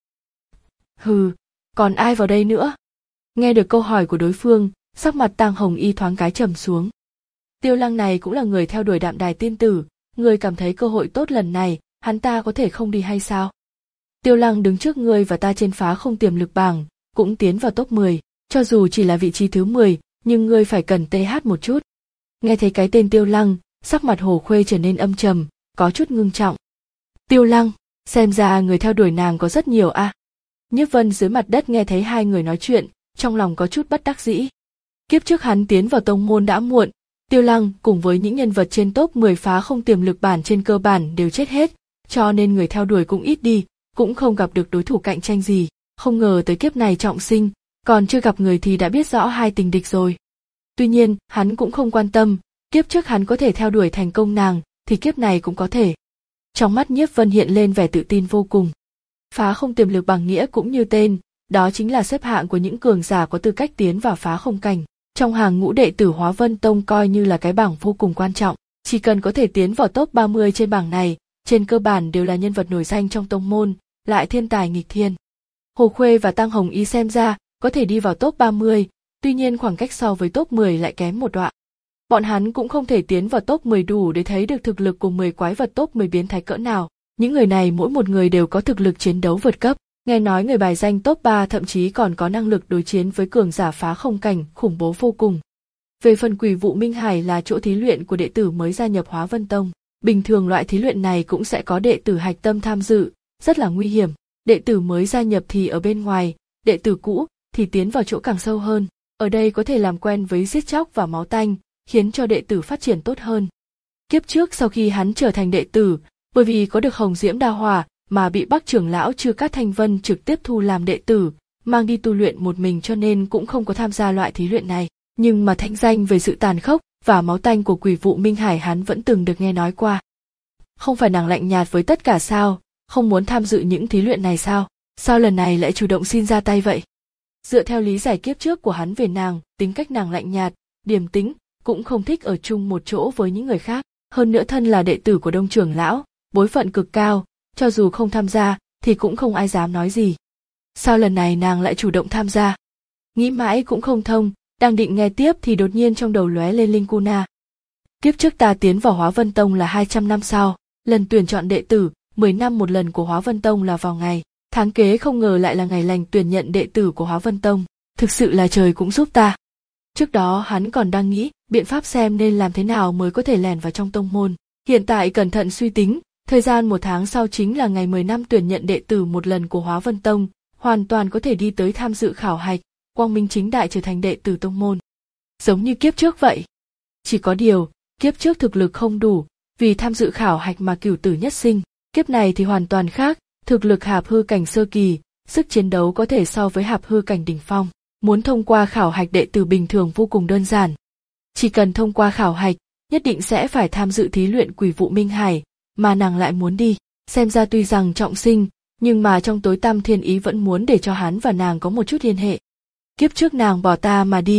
Hừ, còn ai vào đây nữa? Nghe được câu hỏi của đối phương, sắc mặt Tang Hồng Y thoáng cái trầm xuống. Tiêu Lăng này cũng là người theo đuổi Đạm Đài tiên tử, ngươi cảm thấy cơ hội tốt lần này, hắn ta có thể không đi hay sao? Tiêu Lăng đứng trước ngươi và ta trên phá không tiềm lực bảng, cũng tiến vào top mười, cho dù chỉ là vị trí thứ mười, nhưng ngươi phải cần tê hát một chút. Nghe thấy cái tên Tiêu Lăng, sắc mặt Hồ Khuê trở nên âm trầm, có chút ngưng trọng. Tiêu Lăng, xem ra người theo đuổi nàng có rất nhiều a. À. Nhiếp Vân dưới mặt đất nghe thấy hai người nói chuyện, trong lòng có chút bất đắc dĩ. Kiếp trước hắn tiến vào tông môn đã muộn, Tiêu Lăng cùng với những nhân vật trên top mười phá không tiềm lực bản trên cơ bản đều chết hết, cho nên người theo đuổi cũng ít đi, cũng không gặp được đối thủ cạnh tranh gì. Không ngờ tới kiếp này trọng sinh, còn chưa gặp người thì đã biết rõ hai tình địch rồi. Tuy nhiên, hắn cũng không quan tâm, kiếp trước hắn có thể theo đuổi thành công nàng, thì kiếp này cũng có thể. Trong mắt Nhiếp Vân hiện lên vẻ tự tin vô cùng. Phá không tiềm lực bằng nghĩa cũng như tên, đó chính là xếp hạng của những cường giả có tư cách tiến vào phá không cảnh. Trong hàng ngũ đệ tử Hóa Vân Tông coi như là cái bảng vô cùng quan trọng, chỉ cần có thể tiến vào top ba mươi trên bảng này, trên cơ bản đều là nhân vật nổi danh trong tông môn, lại thiên tài nghịch thiên. Hồ Khuê và Tang Hồng Y xem ra có thể đi vào top ba mươi, tuy nhiên khoảng cách so với top mười lại kém một đoạn. Bọn hắn cũng không thể tiến vào top mười đủ để thấy được thực lực của mười quái vật top mười biến thái cỡ nào. Những người này mỗi một người đều có thực lực chiến đấu vượt cấp, nghe nói người bài danh top ba thậm chí còn có năng lực đối chiến với cường giả phá không cảnh khủng bố vô cùng. Về phần Quỷ Vụ Minh Hải là chỗ thí luyện của đệ tử mới gia nhập Hóa Vân Tông, bình thường loại thí luyện này cũng sẽ có đệ tử hạch tâm tham dự, rất là nguy hiểm. Đệ tử mới gia nhập thì ở bên ngoài, đệ tử cũ thì tiến vào chỗ càng sâu hơn. Ở đây có thể làm quen với giết chóc và máu tanh, khiến cho đệ tử phát triển tốt hơn. Kiếp trước sau khi hắn trở thành đệ tử, bởi vì có được Hồng Diễm Đa Hỏa mà bị Bắc trưởng lão Chư Cát Thanh Vân trực tiếp thu làm đệ tử, mang đi tu luyện một mình cho nên cũng không có tham gia loại thí luyện này. Nhưng mà thanh danh về sự tàn khốc và máu tanh của Quỷ Vụ Minh Hải hắn vẫn từng được nghe nói qua. Không phải nàng lạnh nhạt với tất cả sao, không muốn tham dự những thí luyện này sao, sao lần này lại chủ động xin ra tay vậy? Dựa theo lý giải kiếp trước của hắn về nàng, tính cách nàng lạnh nhạt, điềm tĩnh, cũng không thích ở chung một chỗ với những người khác. Hơn nữa thân là đệ tử của Đông trưởng lão, bối phận cực cao, cho dù không tham gia thì cũng không ai dám nói gì. Sao lần này nàng lại chủ động tham gia? Nghĩ mãi cũng không thông, đang định nghe tiếp thì đột nhiên trong đầu lóe lên linh cuna. Kiếp trước ta tiến vào Hóa Vân Tông là hai trăm năm sau, lần tuyển chọn đệ tử, mười năm một lần của Hóa Vân Tông là vào ngày, tháng kế không ngờ lại là ngày lành tuyển nhận đệ tử của Hóa Vân Tông, thực sự là trời cũng giúp ta. Trước đó hắn còn đang nghĩ biện pháp xem nên làm thế nào mới có thể lẻn vào trong tông môn. Hiện tại cẩn thận suy tính, thời gian một tháng sau chính là ngày mười năm tuyển nhận đệ tử một lần của Hóa Vân Tông, hoàn toàn có thể đi tới tham dự khảo hạch, quang minh chính đại trở thành đệ tử tông môn. Giống như kiếp trước vậy. Chỉ có điều, kiếp trước thực lực không đủ, vì tham dự khảo hạch mà cửu tử nhất sinh. Kiếp này thì hoàn toàn khác, thực lực hạp hư cảnh sơ kỳ, sức chiến đấu có thể so với hạp hư cảnh đỉnh phong. Muốn thông qua khảo hạch đệ tử bình thường vô cùng đơn giản. Chỉ cần thông qua khảo hạch, nhất định sẽ phải tham dự thí luyện Quỷ Vụ Minh Hải, mà nàng lại muốn đi. Xem ra tuy rằng trọng sinh, nhưng mà trong tối tăm thiên ý vẫn muốn để cho hắn và nàng có một chút liên hệ. Kiếp trước nàng bỏ ta mà đi,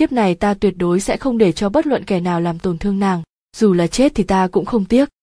kiếp này ta tuyệt đối sẽ không để cho bất luận kẻ nào làm tổn thương nàng, dù là chết thì ta cũng không tiếc.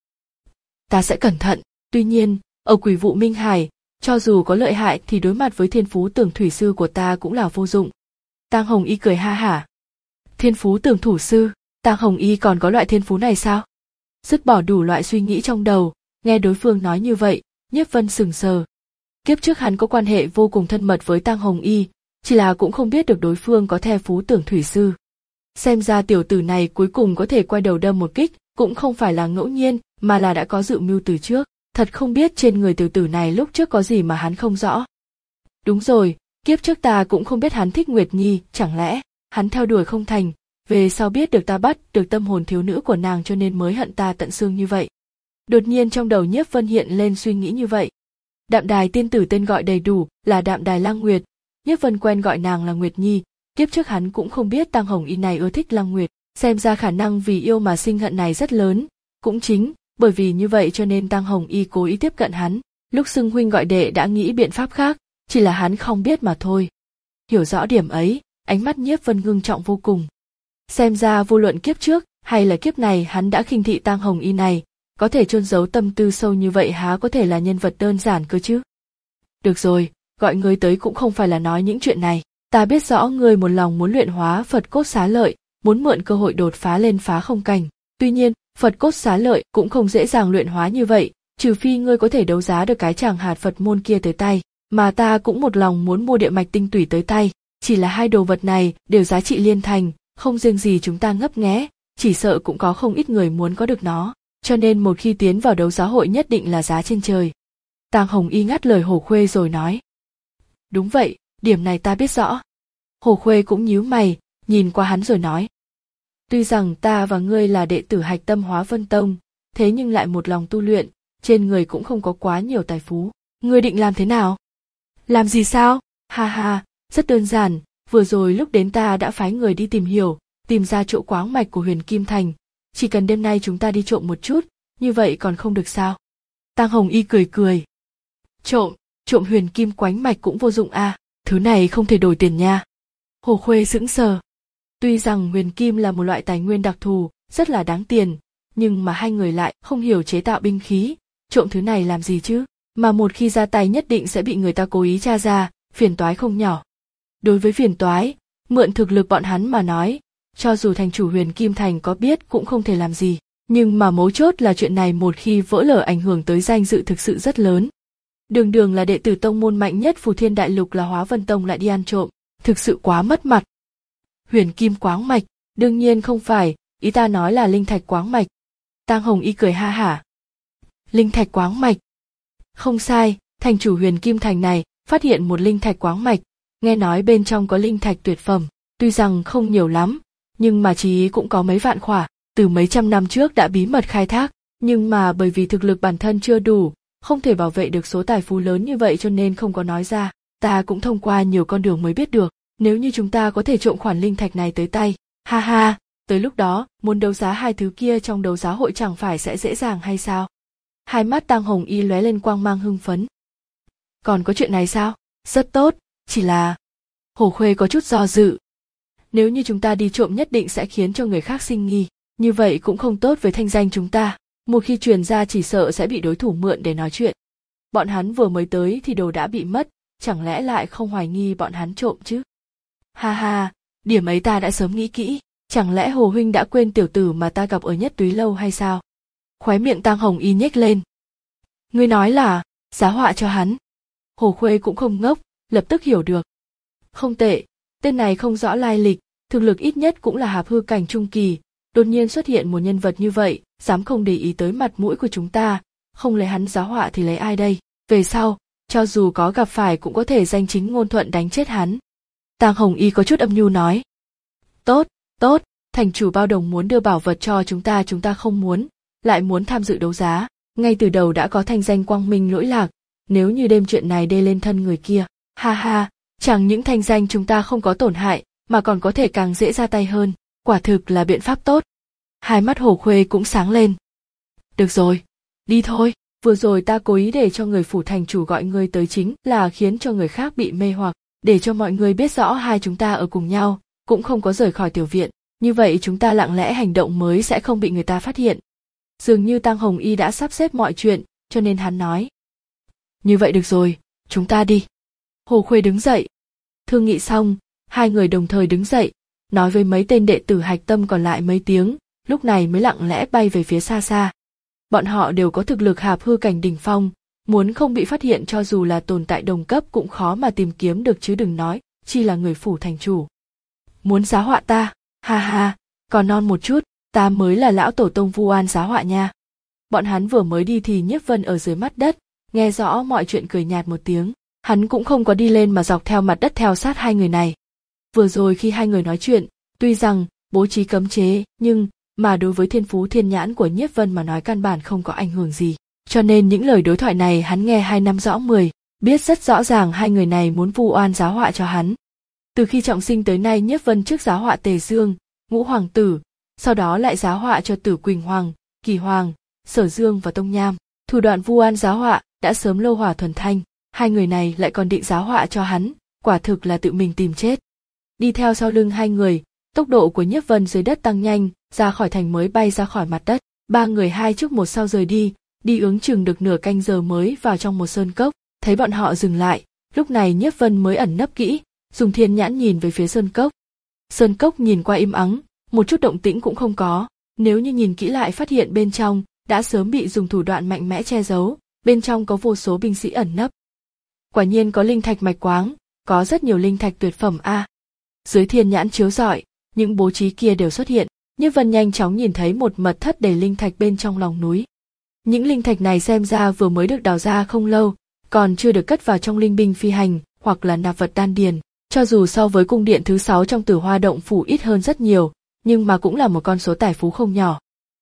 Ta sẽ cẩn thận. Tuy nhiên, ở Quỷ Vụ Minh Hải, cho dù có lợi hại thì đối mặt với thiên phú tưởng thủy sư của ta cũng là vô dụng. Tang Hồng Y cười ha hả. Thiên phú tưởng thủ sư, Tang Hồng Y còn có loại thiên phú này sao? Dứt bỏ đủ loại suy nghĩ trong đầu, nghe đối phương nói như vậy, Nhiếp Vân sững sờ. Kiếp trước hắn có quan hệ vô cùng thân mật với Tang Hồng Y, chỉ là cũng không biết được đối phương có the phú tưởng thủy sư. Xem ra tiểu tử này cuối cùng có thể quay đầu đâm một kích, cũng không phải là ngẫu nhiên, mà là đã có dự mưu từ trước. Thật không biết trên người tiểu tử này lúc trước có gì mà hắn không rõ. Đúng rồi, kiếp trước ta cũng không biết hắn thích Nguyệt Nhi, chẳng lẽ hắn theo đuổi không thành, về sau biết được ta bắt được tâm hồn thiếu nữ của nàng cho nên mới hận ta tận xương như vậy. Đột nhiên trong đầu Nhiếp Vân hiện lên suy nghĩ như vậy. Đạm Đài tiên tử tên gọi đầy đủ là Đạm Đài Lăng Nguyệt, Nhiếp Vân quen gọi nàng là Nguyệt Nhi, kiếp trước hắn cũng không biết Tang Hồng Y này ưa thích Lăng Nguyệt, xem ra khả năng vì yêu mà sinh hận này rất lớn, cũng chính bởi vì như vậy cho nên Tang Hồng Y cố ý tiếp cận hắn, lúc xưng huynh gọi đệ đã nghĩ biện pháp khác, chỉ là hắn không biết mà thôi. Hiểu rõ điểm ấy, ánh mắt Nhiếp Vân ngưng trọng vô cùng. Xem ra vô luận kiếp trước hay là kiếp này hắn đã khinh thị Tang Hồng Y này, có thể chôn giấu tâm tư sâu như vậy há có thể là nhân vật đơn giản cơ chứ. Được rồi, gọi ngươi tới cũng không phải là nói những chuyện này, ta biết rõ ngươi một lòng muốn luyện hóa Phật cốt xá lợi, muốn mượn cơ hội đột phá lên phá không cảnh, tuy nhiên, Phật cốt xá lợi cũng không dễ dàng luyện hóa như vậy, trừ phi ngươi có thể đấu giá được cái chàng hạt Phật môn kia tới tay, mà ta cũng một lòng muốn mua địa mạch tinh tủy tới tay, chỉ là hai đồ vật này đều giá trị liên thành, không riêng gì chúng ta ngấp nghé, chỉ sợ cũng có không ít người muốn có được nó, cho nên một khi tiến vào đấu giá hội nhất định là giá trên trời. Tang Hồng Y ngắt lời Hồ Khuê rồi nói. Đúng vậy, điểm này ta biết rõ. Hồ Khuê cũng nhíu mày, nhìn qua hắn rồi nói. Tuy rằng ta và ngươi là đệ tử hạch tâm Hóa Vân Tông, thế nhưng lại một lòng tu luyện, trên người cũng không có quá nhiều tài phú. Ngươi định làm thế nào? Làm gì sao? Ha ha, rất đơn giản, vừa rồi lúc đến ta đã phái người đi tìm hiểu, tìm ra chỗ quáng mạch của Huyền Kim Thành. Chỉ cần đêm nay chúng ta đi trộm một chút, như vậy còn không được sao? Tang Hồng Y cười cười. Trộm, trộm Huyền Kim quánh mạch cũng vô dụng à, thứ này không thể đổi tiền nha. Hồ Khuê sững sờ. Tuy rằng huyền kim là một loại tài nguyên đặc thù, rất là đáng tiền, nhưng mà hai người lại không hiểu chế tạo binh khí, trộm thứ này làm gì chứ, mà một khi ra tay nhất định sẽ bị người ta cố ý tra ra, phiền toái không nhỏ. Đối với phiền toái, mượn thực lực bọn hắn mà nói, cho dù thành chủ Huyền Kim Thành có biết cũng không thể làm gì, nhưng mà mấu chốt là chuyện này một khi vỡ lở ảnh hưởng tới danh dự thực sự rất lớn. Đường đường là đệ tử tông môn mạnh nhất Phù Thiên Đại Lục là Hóa Vân Tông lại đi ăn trộm, thực sự quá mất mặt. Huyền Kim quáng mạch, đương nhiên không phải, ý ta nói là linh thạch quáng mạch. Tang Hồng Y cười ha hả. Linh thạch quáng mạch. Không sai, thành chủ Huyền Kim Thành này phát hiện một linh thạch quáng mạch, nghe nói bên trong có linh thạch tuyệt phẩm, tuy rằng không nhiều lắm, nhưng mà chí cũng có mấy vạn khỏa, từ mấy trăm năm trước đã bí mật khai thác, nhưng mà bởi vì thực lực bản thân chưa đủ, không thể bảo vệ được số tài phú lớn như vậy cho nên không có nói ra, ta cũng thông qua nhiều con đường mới biết được. Nếu như chúng ta có thể trộm khoản linh thạch này tới tay, ha ha, tới lúc đó, muốn đấu giá hai thứ kia trong đấu giá hội chẳng phải sẽ dễ dàng hay sao? Hai mắt Tang Hồng Y lóe lên quang mang hưng phấn. Còn có chuyện này sao? Rất tốt, chỉ là... Hồ Khuê có chút do dự. Nếu như chúng ta đi trộm nhất định sẽ khiến cho người khác sinh nghi, như vậy cũng không tốt với thanh danh chúng ta, một khi truyền ra chỉ sợ sẽ bị đối thủ mượn để nói chuyện. Bọn hắn vừa mới tới thì đồ đã bị mất, chẳng lẽ lại không hoài nghi bọn hắn trộm chứ? Ha ha, điểm ấy ta đã sớm nghĩ kỹ, chẳng lẽ Hồ huynh đã quên tiểu tử mà ta gặp ở Nhất Túy lâu hay sao? Khóe miệng Tang Hồng Y nhếch lên. Ngươi nói là, giá họa cho hắn. Hồ Khuê cũng không ngốc, lập tức hiểu được. Không tệ, tên này không rõ lai lịch, thực lực ít nhất cũng là hạp hư cảnh trung kỳ, đột nhiên xuất hiện một nhân vật như vậy, dám không để ý tới mặt mũi của chúng ta, không lấy hắn giá họa thì lấy ai đây? Về sau, cho dù có gặp phải cũng có thể danh chính ngôn thuận đánh chết hắn. Tang Hồng Y có chút âm nhu nói. Tốt, tốt, thành chủ Bao Đồng muốn đưa bảo vật cho chúng ta chúng ta không muốn, lại muốn tham dự đấu giá, ngay từ đầu đã có thanh danh quang minh lỗi lạc, nếu như đêm chuyện này đê lên thân người kia, ha ha, chẳng những thanh danh chúng ta không có tổn hại, mà còn có thể càng dễ ra tay hơn, quả thực là biện pháp tốt. Hai mắt Hồ Khuê cũng sáng lên. Được rồi, đi thôi, vừa rồi ta cố ý để cho người phủ thành chủ gọi ngươi tới chính là khiến cho người khác bị mê hoặc, để cho mọi người biết rõ hai chúng ta ở cùng nhau, cũng không có rời khỏi tiểu viện, như vậy chúng ta lặng lẽ hành động mới sẽ không bị người ta phát hiện. Dường như Tăng Hồng Y đã sắp xếp mọi chuyện, cho nên hắn nói. Như vậy được rồi, chúng ta đi. Hồ Khuê đứng dậy. Thương nghị xong, hai người đồng thời đứng dậy, nói với mấy tên đệ tử hạch tâm còn lại mấy tiếng, lúc này mới lặng lẽ bay về phía xa xa. Bọn họ đều có thực lực hạp hư cảnh đỉnh phong, muốn không bị phát hiện cho dù là tồn tại đồng cấp cũng khó mà tìm kiếm được chứ đừng nói, chi là người phủ thành chủ. Muốn giá họa ta, ha ha, còn non một chút, ta mới là lão tổ tông vu oan giá họa nha. Bọn hắn vừa mới đi thì Nhiếp Vân ở dưới mặt đất, nghe rõ mọi chuyện cười nhạt một tiếng, hắn cũng không có đi lên mà dọc theo mặt đất theo sát hai người này. Vừa rồi khi hai người nói chuyện, tuy rằng bố trí cấm chế, nhưng mà đối với thiên phú thiên nhãn của Nhiếp Vân mà nói căn bản không có ảnh hưởng gì, cho nên những lời đối thoại này hắn nghe hai năm rõ mười, biết rất rõ ràng hai người này muốn vu oan giá họa cho hắn. Từ khi trọng sinh tới nay Nhiếp Vân trước giá họa Tề Dương, Ngũ Hoàng Tử, sau đó lại giá họa cho Tử Quỳnh Hoàng, Kỳ Hoàng, Sở Dương và Tông Nham, thủ đoạn vu oan giá họa đã sớm lô hỏa thuần thanh, hai người này lại còn định giá họa cho hắn, quả thực là tự mình tìm chết. Đi theo sau lưng hai người, tốc độ của Nhiếp Vân dưới đất tăng nhanh, ra khỏi thành mới bay ra khỏi mặt đất, ba người hai trước một sau rời đi, đi ước chừng được nửa canh giờ mới vào trong một sơn cốc, thấy bọn họ dừng lại, lúc này Nhiếp Vân mới ẩn nấp kỹ, dùng thiên nhãn nhìn về phía sơn cốc. Sơn cốc nhìn qua im ắng, một chút động tĩnh cũng không có, nếu như nhìn kỹ lại phát hiện bên trong đã sớm bị dùng thủ đoạn mạnh mẽ che giấu, bên trong có vô số binh sĩ ẩn nấp. Quả nhiên có linh thạch mạch quáng, có rất nhiều linh thạch tuyệt phẩm a. À. Dưới thiên nhãn chiếu rọi, những bố trí kia đều xuất hiện, Nhiếp Vân nhanh chóng nhìn thấy một mật thất đầy linh thạch bên trong lòng núi. Những linh thạch này xem ra vừa mới được đào ra không lâu, còn chưa được cất vào trong linh binh phi hành hoặc là nạp vật đan điền, cho dù so với cung điện thứ sáu trong Tử Hoa động phủ ít hơn rất nhiều, nhưng mà cũng là một con số tài phú không nhỏ.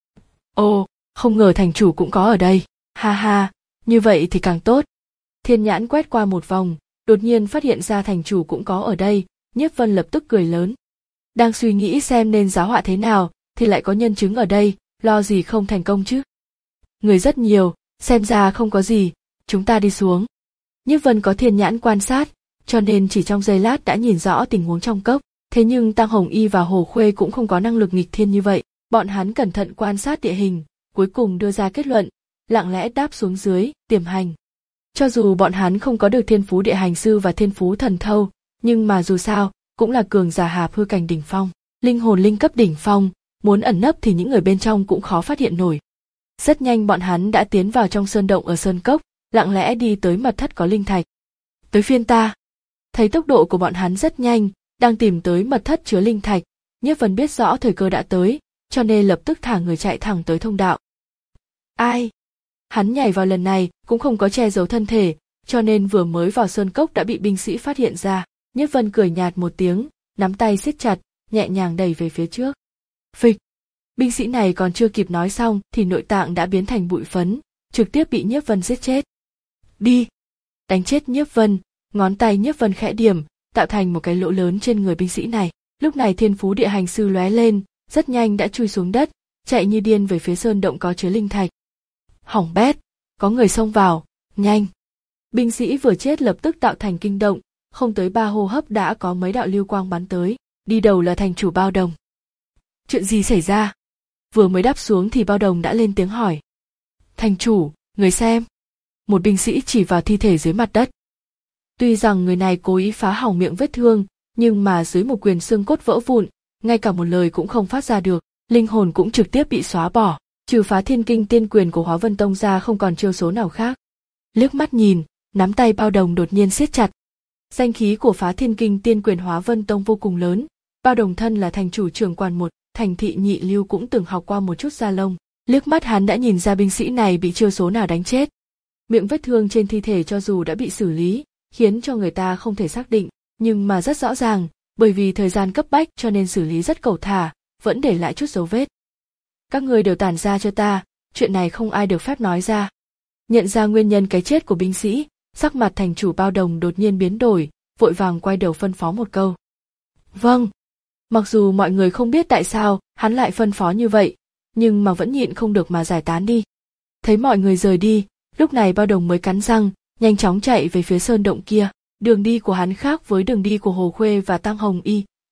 Ô, không ngờ thành chủ cũng có ở đây, ha ha, như vậy thì càng tốt. Thiên nhãn quét qua một vòng, đột nhiên phát hiện ra thành chủ cũng có ở đây, Nhiếp Vân lập tức cười lớn. Đang suy nghĩ xem nên giá họa thế nào, thì lại có nhân chứng ở đây, lo gì không thành công chứ. Người rất nhiều, xem ra không có gì, chúng ta đi xuống. Nhiếp Vân có thiên nhãn quan sát, cho nên chỉ trong giây lát đã nhìn rõ tình huống trong cốc, thế nhưng Tăng Hồng Y và Hồ Khuê cũng không có năng lực nghịch thiên như vậy, bọn hắn cẩn thận quan sát địa hình, cuối cùng đưa ra kết luận, lặng lẽ đáp xuống dưới, tiềm hành. Cho dù bọn hắn không có được thiên phú địa hành sư và thiên phú thần thâu, nhưng mà dù sao, cũng là cường giả hạp hư cảnh đỉnh phong, linh hồn linh cấp đỉnh phong, muốn ẩn nấp thì những người bên trong cũng khó phát hiện nổi. Rất nhanh bọn hắn đã tiến vào trong sơn động ở sơn cốc, lặng lẽ đi tới mật thất có linh thạch. Tới phiên ta. Thấy tốc độ của bọn hắn rất nhanh, đang tìm tới mật thất chứa linh thạch, Nhiếp Vân biết rõ thời cơ đã tới, cho nên lập tức thả người chạy thẳng tới thông đạo. Ai? Hắn nhảy vào lần này cũng không có che giấu thân thể, cho nên vừa mới vào sơn cốc đã bị binh sĩ phát hiện ra. Nhiếp Vân cười nhạt một tiếng, nắm tay siết chặt, nhẹ nhàng đẩy về phía trước. Phịch! Binh sĩ này còn chưa kịp nói xong thì nội tạng đã biến thành bụi phấn, trực tiếp bị Nhiếp Vân giết chết. Đi! Đánh chết Nhiếp Vân, ngón tay Nhiếp Vân khẽ điểm, tạo thành một cái lỗ lớn trên người binh sĩ này. Lúc này thiên phú địa hành sư lóe lên, rất nhanh đã chui xuống đất, chạy như điên về phía sơn động có chứa linh thạch. Hỏng bét! Có người xông vào, nhanh! Binh sĩ vừa chết lập tức tạo thành kinh động, không tới ba hô hấp đã có mấy đạo lưu quang bắn tới, đi đầu là thành chủ Bao Đồng. Chuyện gì xảy ra? Vừa mới đáp xuống thì Bao Đồng đã lên tiếng hỏi. Thành chủ, người xem. Một binh sĩ chỉ vào thi thể dưới mặt đất. Tuy rằng người này cố ý phá hỏng miệng vết thương, nhưng mà dưới một quyền xương cốt vỡ vụn, ngay cả một lời cũng không phát ra được, linh hồn cũng trực tiếp bị xóa bỏ, trừ phá thiên kinh tiên quyền của Hóa Vân Tông ra không còn chiêu số nào khác. Liếc mắt nhìn, nắm tay Bao Đồng đột nhiên siết chặt. Danh khí của phá thiên kinh tiên quyền Hóa Vân Tông vô cùng lớn, Bao Đồng thân là thành chủ trưởng quản một thành thị nhị lưu cũng từng học qua một chút gia lông, liếc mắt hắn đã nhìn ra binh sĩ này bị chiêu số nào đánh chết. Miệng vết thương trên thi thể cho dù đã bị xử lý, khiến cho người ta không thể xác định, nhưng mà rất rõ ràng, bởi vì thời gian cấp bách cho nên xử lý rất cẩu thả, vẫn để lại chút dấu vết. Các người đều tản ra cho ta, chuyện này không ai được phép nói ra. Nhận ra nguyên nhân cái chết của binh sĩ, sắc mặt thành chủ Bao Đồng đột nhiên biến đổi, vội vàng quay đầu phân phó một câu. Vâng. Mặc dù mọi người không biết tại sao hắn lại phân phó như vậy, nhưng mà vẫn nhịn không được mà giải tán đi. Thấy mọi người rời đi, lúc này Bao Đồng mới cắn răng, nhanh chóng chạy về phía sơn động kia. Đường đi của hắn khác với đường đi của Hồ Khuê và Tăng Hồng Y,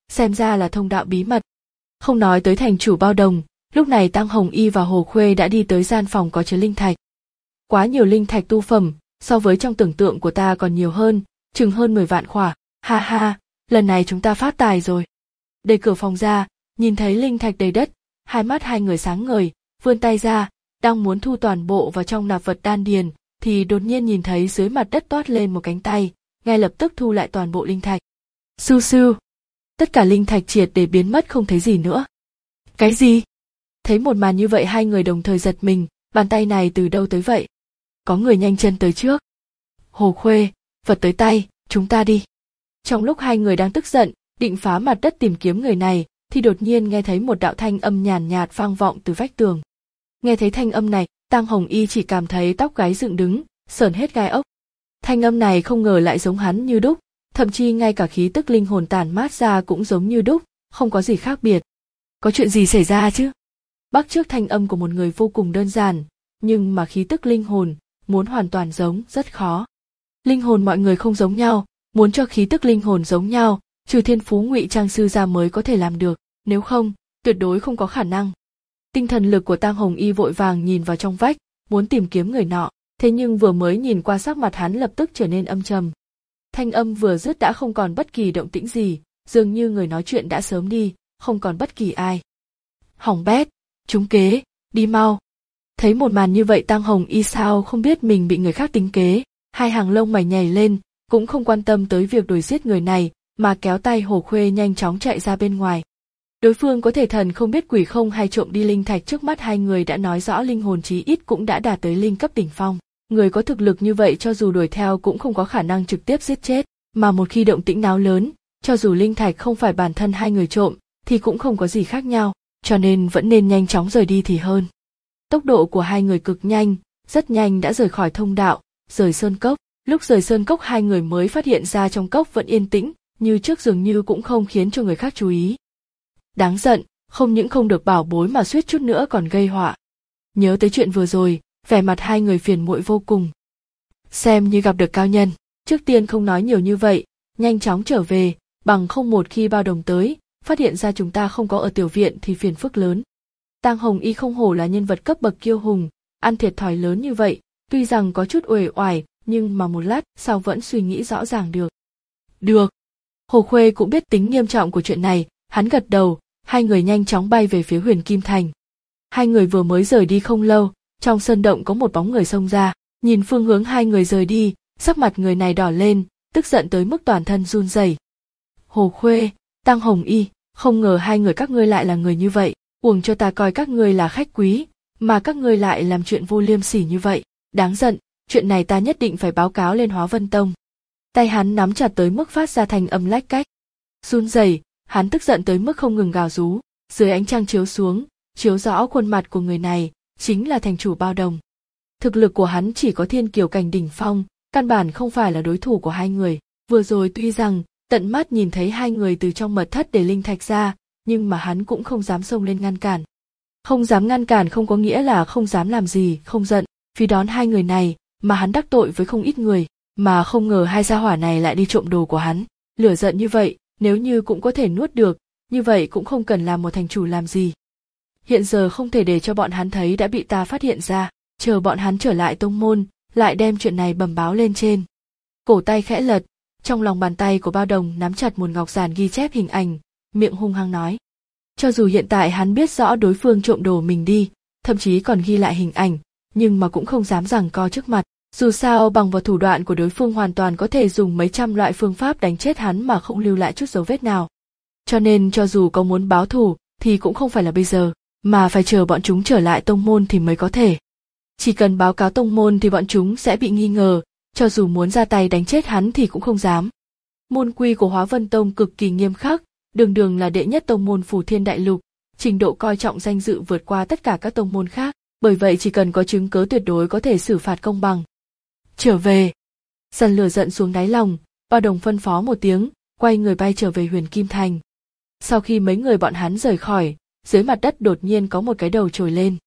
xem ra là thông đạo bí mật. Không nói tới thành chủ Bao Đồng, lúc này Tăng Hồng Y và Hồ Khuê đã đi tới gian phòng có chứa linh thạch. Quá nhiều linh thạch tu phẩm, so với trong tưởng tượng của ta còn nhiều hơn, chừng hơn mười vạn khỏa, ha ha, lần này chúng ta phát tài rồi. Đẩy cửa phòng ra, nhìn thấy linh thạch đầy đất, hai mắt hai người sáng ngời, vươn tay ra, đang muốn thu toàn bộ vào trong nạp vật đan điền, thì đột nhiên nhìn thấy dưới mặt đất toát lên một cánh tay, ngay lập tức thu lại toàn bộ linh thạch. Su su, tất cả linh thạch triệt để biến mất không thấy gì nữa. Cái gì? Thấy một màn như vậy hai người đồng thời giật mình, bàn tay này từ đâu tới vậy? Có người nhanh chân tới trước. Hồ Khuê, vật tới tay, chúng ta đi. Trong lúc hai người đang tức giận, định phá mặt đất tìm kiếm người này, thì đột nhiên nghe thấy một đạo thanh âm nhàn nhạt vang vọng từ vách tường. Nghe thấy thanh âm này, Tăng Hồng Y chỉ cảm thấy tóc gáy dựng đứng, sởn hết gai ốc. Thanh âm này không ngờ lại giống hắn như đúc, thậm chí ngay cả khí tức linh hồn tản mát ra cũng giống như đúc, không có gì khác biệt. Có chuyện gì xảy ra chứ? Bắt chước thanh âm của một người vô cùng đơn giản, nhưng mà khí tức linh hồn, muốn hoàn toàn giống rất khó. Linh hồn mọi người không giống nhau, muốn cho khí tức linh hồn giống nhau, trừ thiên phú ngụy trang sư ra mới có thể làm được, nếu không, tuyệt đối không có khả năng. Tinh thần lực của Tăng Hồng Y vội vàng nhìn vào trong vách, muốn tìm kiếm người nọ, thế nhưng vừa mới nhìn qua sắc mặt hắn lập tức trở nên âm trầm. Thanh âm vừa dứt đã không còn bất kỳ động tĩnh gì, dường như người nói chuyện đã sớm đi, không còn bất kỳ ai. Hỏng bét, trúng kế, đi mau. Thấy một màn như vậy Tăng Hồng Y sao không biết mình bị người khác tính kế, hai hàng lông mày nhảy lên, cũng không quan tâm tới việc đuổi giết người này, mà kéo tay Hồ Khuê nhanh chóng chạy ra bên ngoài. Đối phương có thể thần không biết quỷ không hay trộm đi linh thạch trước mắt hai người đã nói rõ linh hồn chí ít cũng đã đạt tới linh cấp đỉnh phong. Người có thực lực như vậy cho dù đuổi theo cũng không có khả năng trực tiếp giết chết, mà một khi động tĩnh náo lớn, cho dù linh thạch không phải bản thân hai người trộm, thì cũng không có gì khác nhau, cho nên vẫn nên nhanh chóng rời đi thì hơn. Tốc độ của hai người cực nhanh, rất nhanh đã rời khỏi thông đạo, rời sơn cốc. Lúc rời sơn cốc hai người mới phát hiện ra trong cốc vẫn yên tĩnh, như trước dường như cũng không khiến cho người khác chú ý. Đáng giận, không những không được bảo bối mà suýt chút nữa còn gây họa. Nhớ tới chuyện vừa rồi, vẻ mặt hai người phiền muội vô cùng. Xem như gặp được cao nhân, trước tiên không nói nhiều như vậy, nhanh chóng trở về, bằng không một khi Bao Đồng tới, phát hiện ra chúng ta không có ở tiểu viện thì phiền phức lớn. Tăng Hồng Y không hổ là nhân vật cấp bậc kiêu hùng, ăn thiệt thòi lớn như vậy, tuy rằng có chút uể oải, nhưng mà một lát sau vẫn suy nghĩ rõ ràng được. Được. Hồ Khuê cũng biết tính nghiêm trọng của chuyện này, hắn gật đầu, hai người nhanh chóng bay về phía Huyền Kim Thành. Hai người vừa mới rời đi không lâu, trong sân động có một bóng người xông ra, nhìn phương hướng hai người rời đi, sắc mặt người này đỏ lên, tức giận tới mức toàn thân run rẩy. Hồ Khuê, Tăng Hồng Y, không ngờ hai người các ngươi lại là người như vậy, uổng cho ta coi các ngươi là khách quý, mà các ngươi lại làm chuyện vô liêm sỉ như vậy, đáng giận, chuyện này ta nhất định phải báo cáo lên Hóa Vân Tông. Tay hắn nắm chặt tới mức phát ra thành âm lách cách. Run rẩy, hắn tức giận tới mức không ngừng gào rú, dưới ánh trăng chiếu xuống, chiếu rõ khuôn mặt của người này, chính là thành chủ Bao Đồng. Thực lực của hắn chỉ có thiên kiều cảnh đỉnh phong, căn bản không phải là đối thủ của hai người. Vừa rồi tuy rằng tận mắt nhìn thấy hai người từ trong mật thất để linh thạch ra, nhưng mà hắn cũng không dám xông lên ngăn cản. Không dám ngăn cản không có nghĩa là không dám làm gì, không giận, vì đón hai người này mà hắn đắc tội với không ít người, mà không ngờ hai gia hỏa này lại đi trộm đồ của hắn. Lửa giận như vậy, nếu như cũng có thể nuốt được, như vậy cũng không cần làm một thành chủ làm gì. Hiện giờ không thể để cho bọn hắn thấy đã bị ta phát hiện ra, chờ bọn hắn trở lại tông môn, lại đem chuyện này bẩm báo lên trên. Cổ tay khẽ lật, trong lòng bàn tay của Bao Đồng nắm chặt một ngọc giản ghi chép hình ảnh, miệng hung hăng nói. Cho dù hiện tại hắn biết rõ đối phương trộm đồ mình đi, thậm chí còn ghi lại hình ảnh, nhưng mà cũng không dám giằng co trước mặt. Dù sao bằng vào thủ đoạn của đối phương hoàn toàn có thể dùng mấy trăm loại phương pháp đánh chết hắn mà không lưu lại chút dấu vết nào. Cho nên cho dù có muốn báo thù thì cũng không phải là bây giờ, mà phải chờ bọn chúng trở lại tông môn thì mới có thể. Chỉ cần báo cáo tông môn thì bọn chúng sẽ bị nghi ngờ, cho dù muốn ra tay đánh chết hắn thì cũng không dám. Môn quy của Hóa Vân Tông cực kỳ nghiêm khắc, đường đường là đệ nhất tông môn Phù Thiên Đại Lục, trình độ coi trọng danh dự vượt qua tất cả các tông môn khác, bởi vậy chỉ cần có chứng cớ tuyệt đối có thể xử phạt công bằng. Trở về. Dần lửa giận xuống đáy lòng, Bao Đồng phân phó một tiếng, quay người bay trở về Huyền Kim Thành. Sau khi mấy người bọn hắn rời khỏi, dưới mặt đất đột nhiên có một cái đầu trồi lên.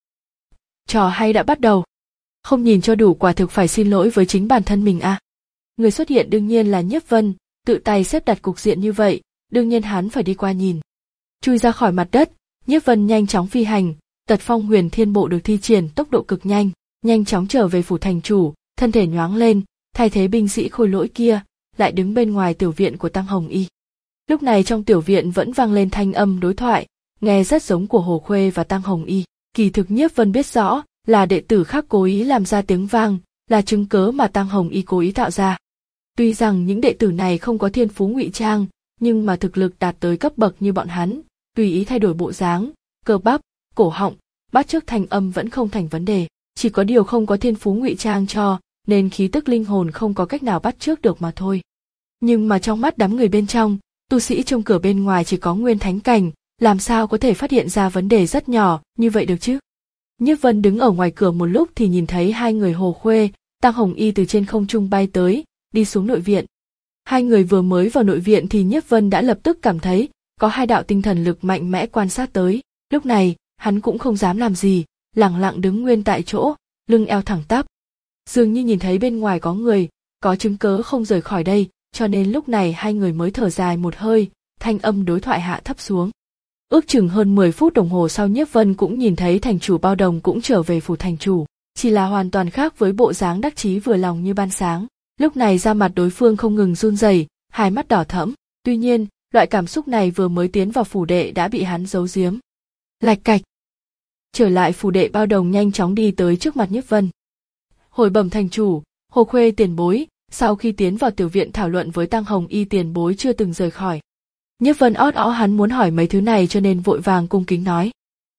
Trò hay đã bắt đầu. Không nhìn cho đủ quả thực phải xin lỗi với chính bản thân mình à. Người xuất hiện đương nhiên là Nhiếp Vân, tự tay xếp đặt cục diện như vậy, đương nhiên hắn phải đi qua nhìn. Chui ra khỏi mặt đất, Nhiếp Vân nhanh chóng phi hành, Tật Phong Huyền Thiên Bộ được thi triển tốc độ cực nhanh, nhanh chóng trở về phủ thành chủ, thân thể nhoáng lên, thay thế binh sĩ khôi lỗi kia, lại đứng bên ngoài tiểu viện của Tăng Hồng Y. Lúc này trong tiểu viện vẫn vang lên thanh âm đối thoại, nghe rất giống của Hồ Khuê và Tăng Hồng Y. Kỳ thực Nhiếp Vân biết rõ là đệ tử khác cố ý làm ra tiếng vang, là chứng cớ mà Tăng Hồng Y cố ý tạo ra. Tuy rằng những đệ tử này không có thiên phú ngụy trang, nhưng mà thực lực đạt tới cấp bậc như bọn hắn, tùy ý thay đổi bộ dáng, cơ bắp, cổ họng, bắt chước thanh âm vẫn không thành vấn đề, chỉ có điều không có thiên phú ngụy trang cho, nên khí tức linh hồn không có cách nào bắt chước được mà thôi. Nhưng mà trong mắt đám người bên trong, tu sĩ trong cửa bên ngoài chỉ có nguyên thánh cảnh, làm sao có thể phát hiện ra vấn đề rất nhỏ như vậy được chứ? Nhiếp Vân đứng ở ngoài cửa một lúc thì nhìn thấy hai người Hồ Khuê, Tăng Hồng Y từ trên không trung bay tới, đi xuống nội viện. Hai người vừa mới vào nội viện thì Nhiếp Vân đã lập tức cảm thấy có hai đạo tinh thần lực mạnh mẽ quan sát tới. Lúc này, hắn cũng không dám làm gì, lẳng lặng đứng nguyên tại chỗ, lưng eo thẳng tắp. Dường như nhìn thấy bên ngoài có người, có chứng cớ không rời khỏi đây, cho nên lúc này hai người mới thở dài một hơi, thanh âm đối thoại hạ thấp xuống. Ước chừng hơn mười phút đồng hồ sau Nhiếp Vân cũng nhìn thấy thành chủ Bao Đồng cũng trở về phủ thành chủ, chỉ là hoàn toàn khác với bộ dáng đắc chí vừa lòng như ban sáng. Lúc này da mặt đối phương không ngừng run rẩy, hai mắt đỏ thẫm, tuy nhiên, loại cảm xúc này vừa mới tiến vào phủ đệ đã bị hắn giấu giếm. Lạch cạch. Trở lại phủ đệ, Bao Đồng nhanh chóng đi tới trước mặt Nhiếp Vân. Hồi bẩm thành chủ, Hồ Khuê tiền bối, sau khi tiến vào tiểu viện thảo luận với Tăng Hồng Y tiền bối chưa từng rời khỏi. Nhiếp Vân ót ó hắn muốn hỏi mấy thứ này cho nên vội vàng cung kính nói.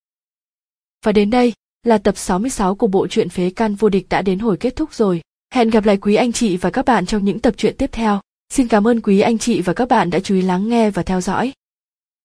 Và đến đây, là tập sáu mươi sáu của bộ truyện Phế Can Vô Địch đã đến hồi kết thúc rồi. Hẹn gặp lại quý anh chị và các bạn trong những tập truyện tiếp theo. Xin cảm ơn quý anh chị và các bạn đã chú ý lắng nghe và theo dõi.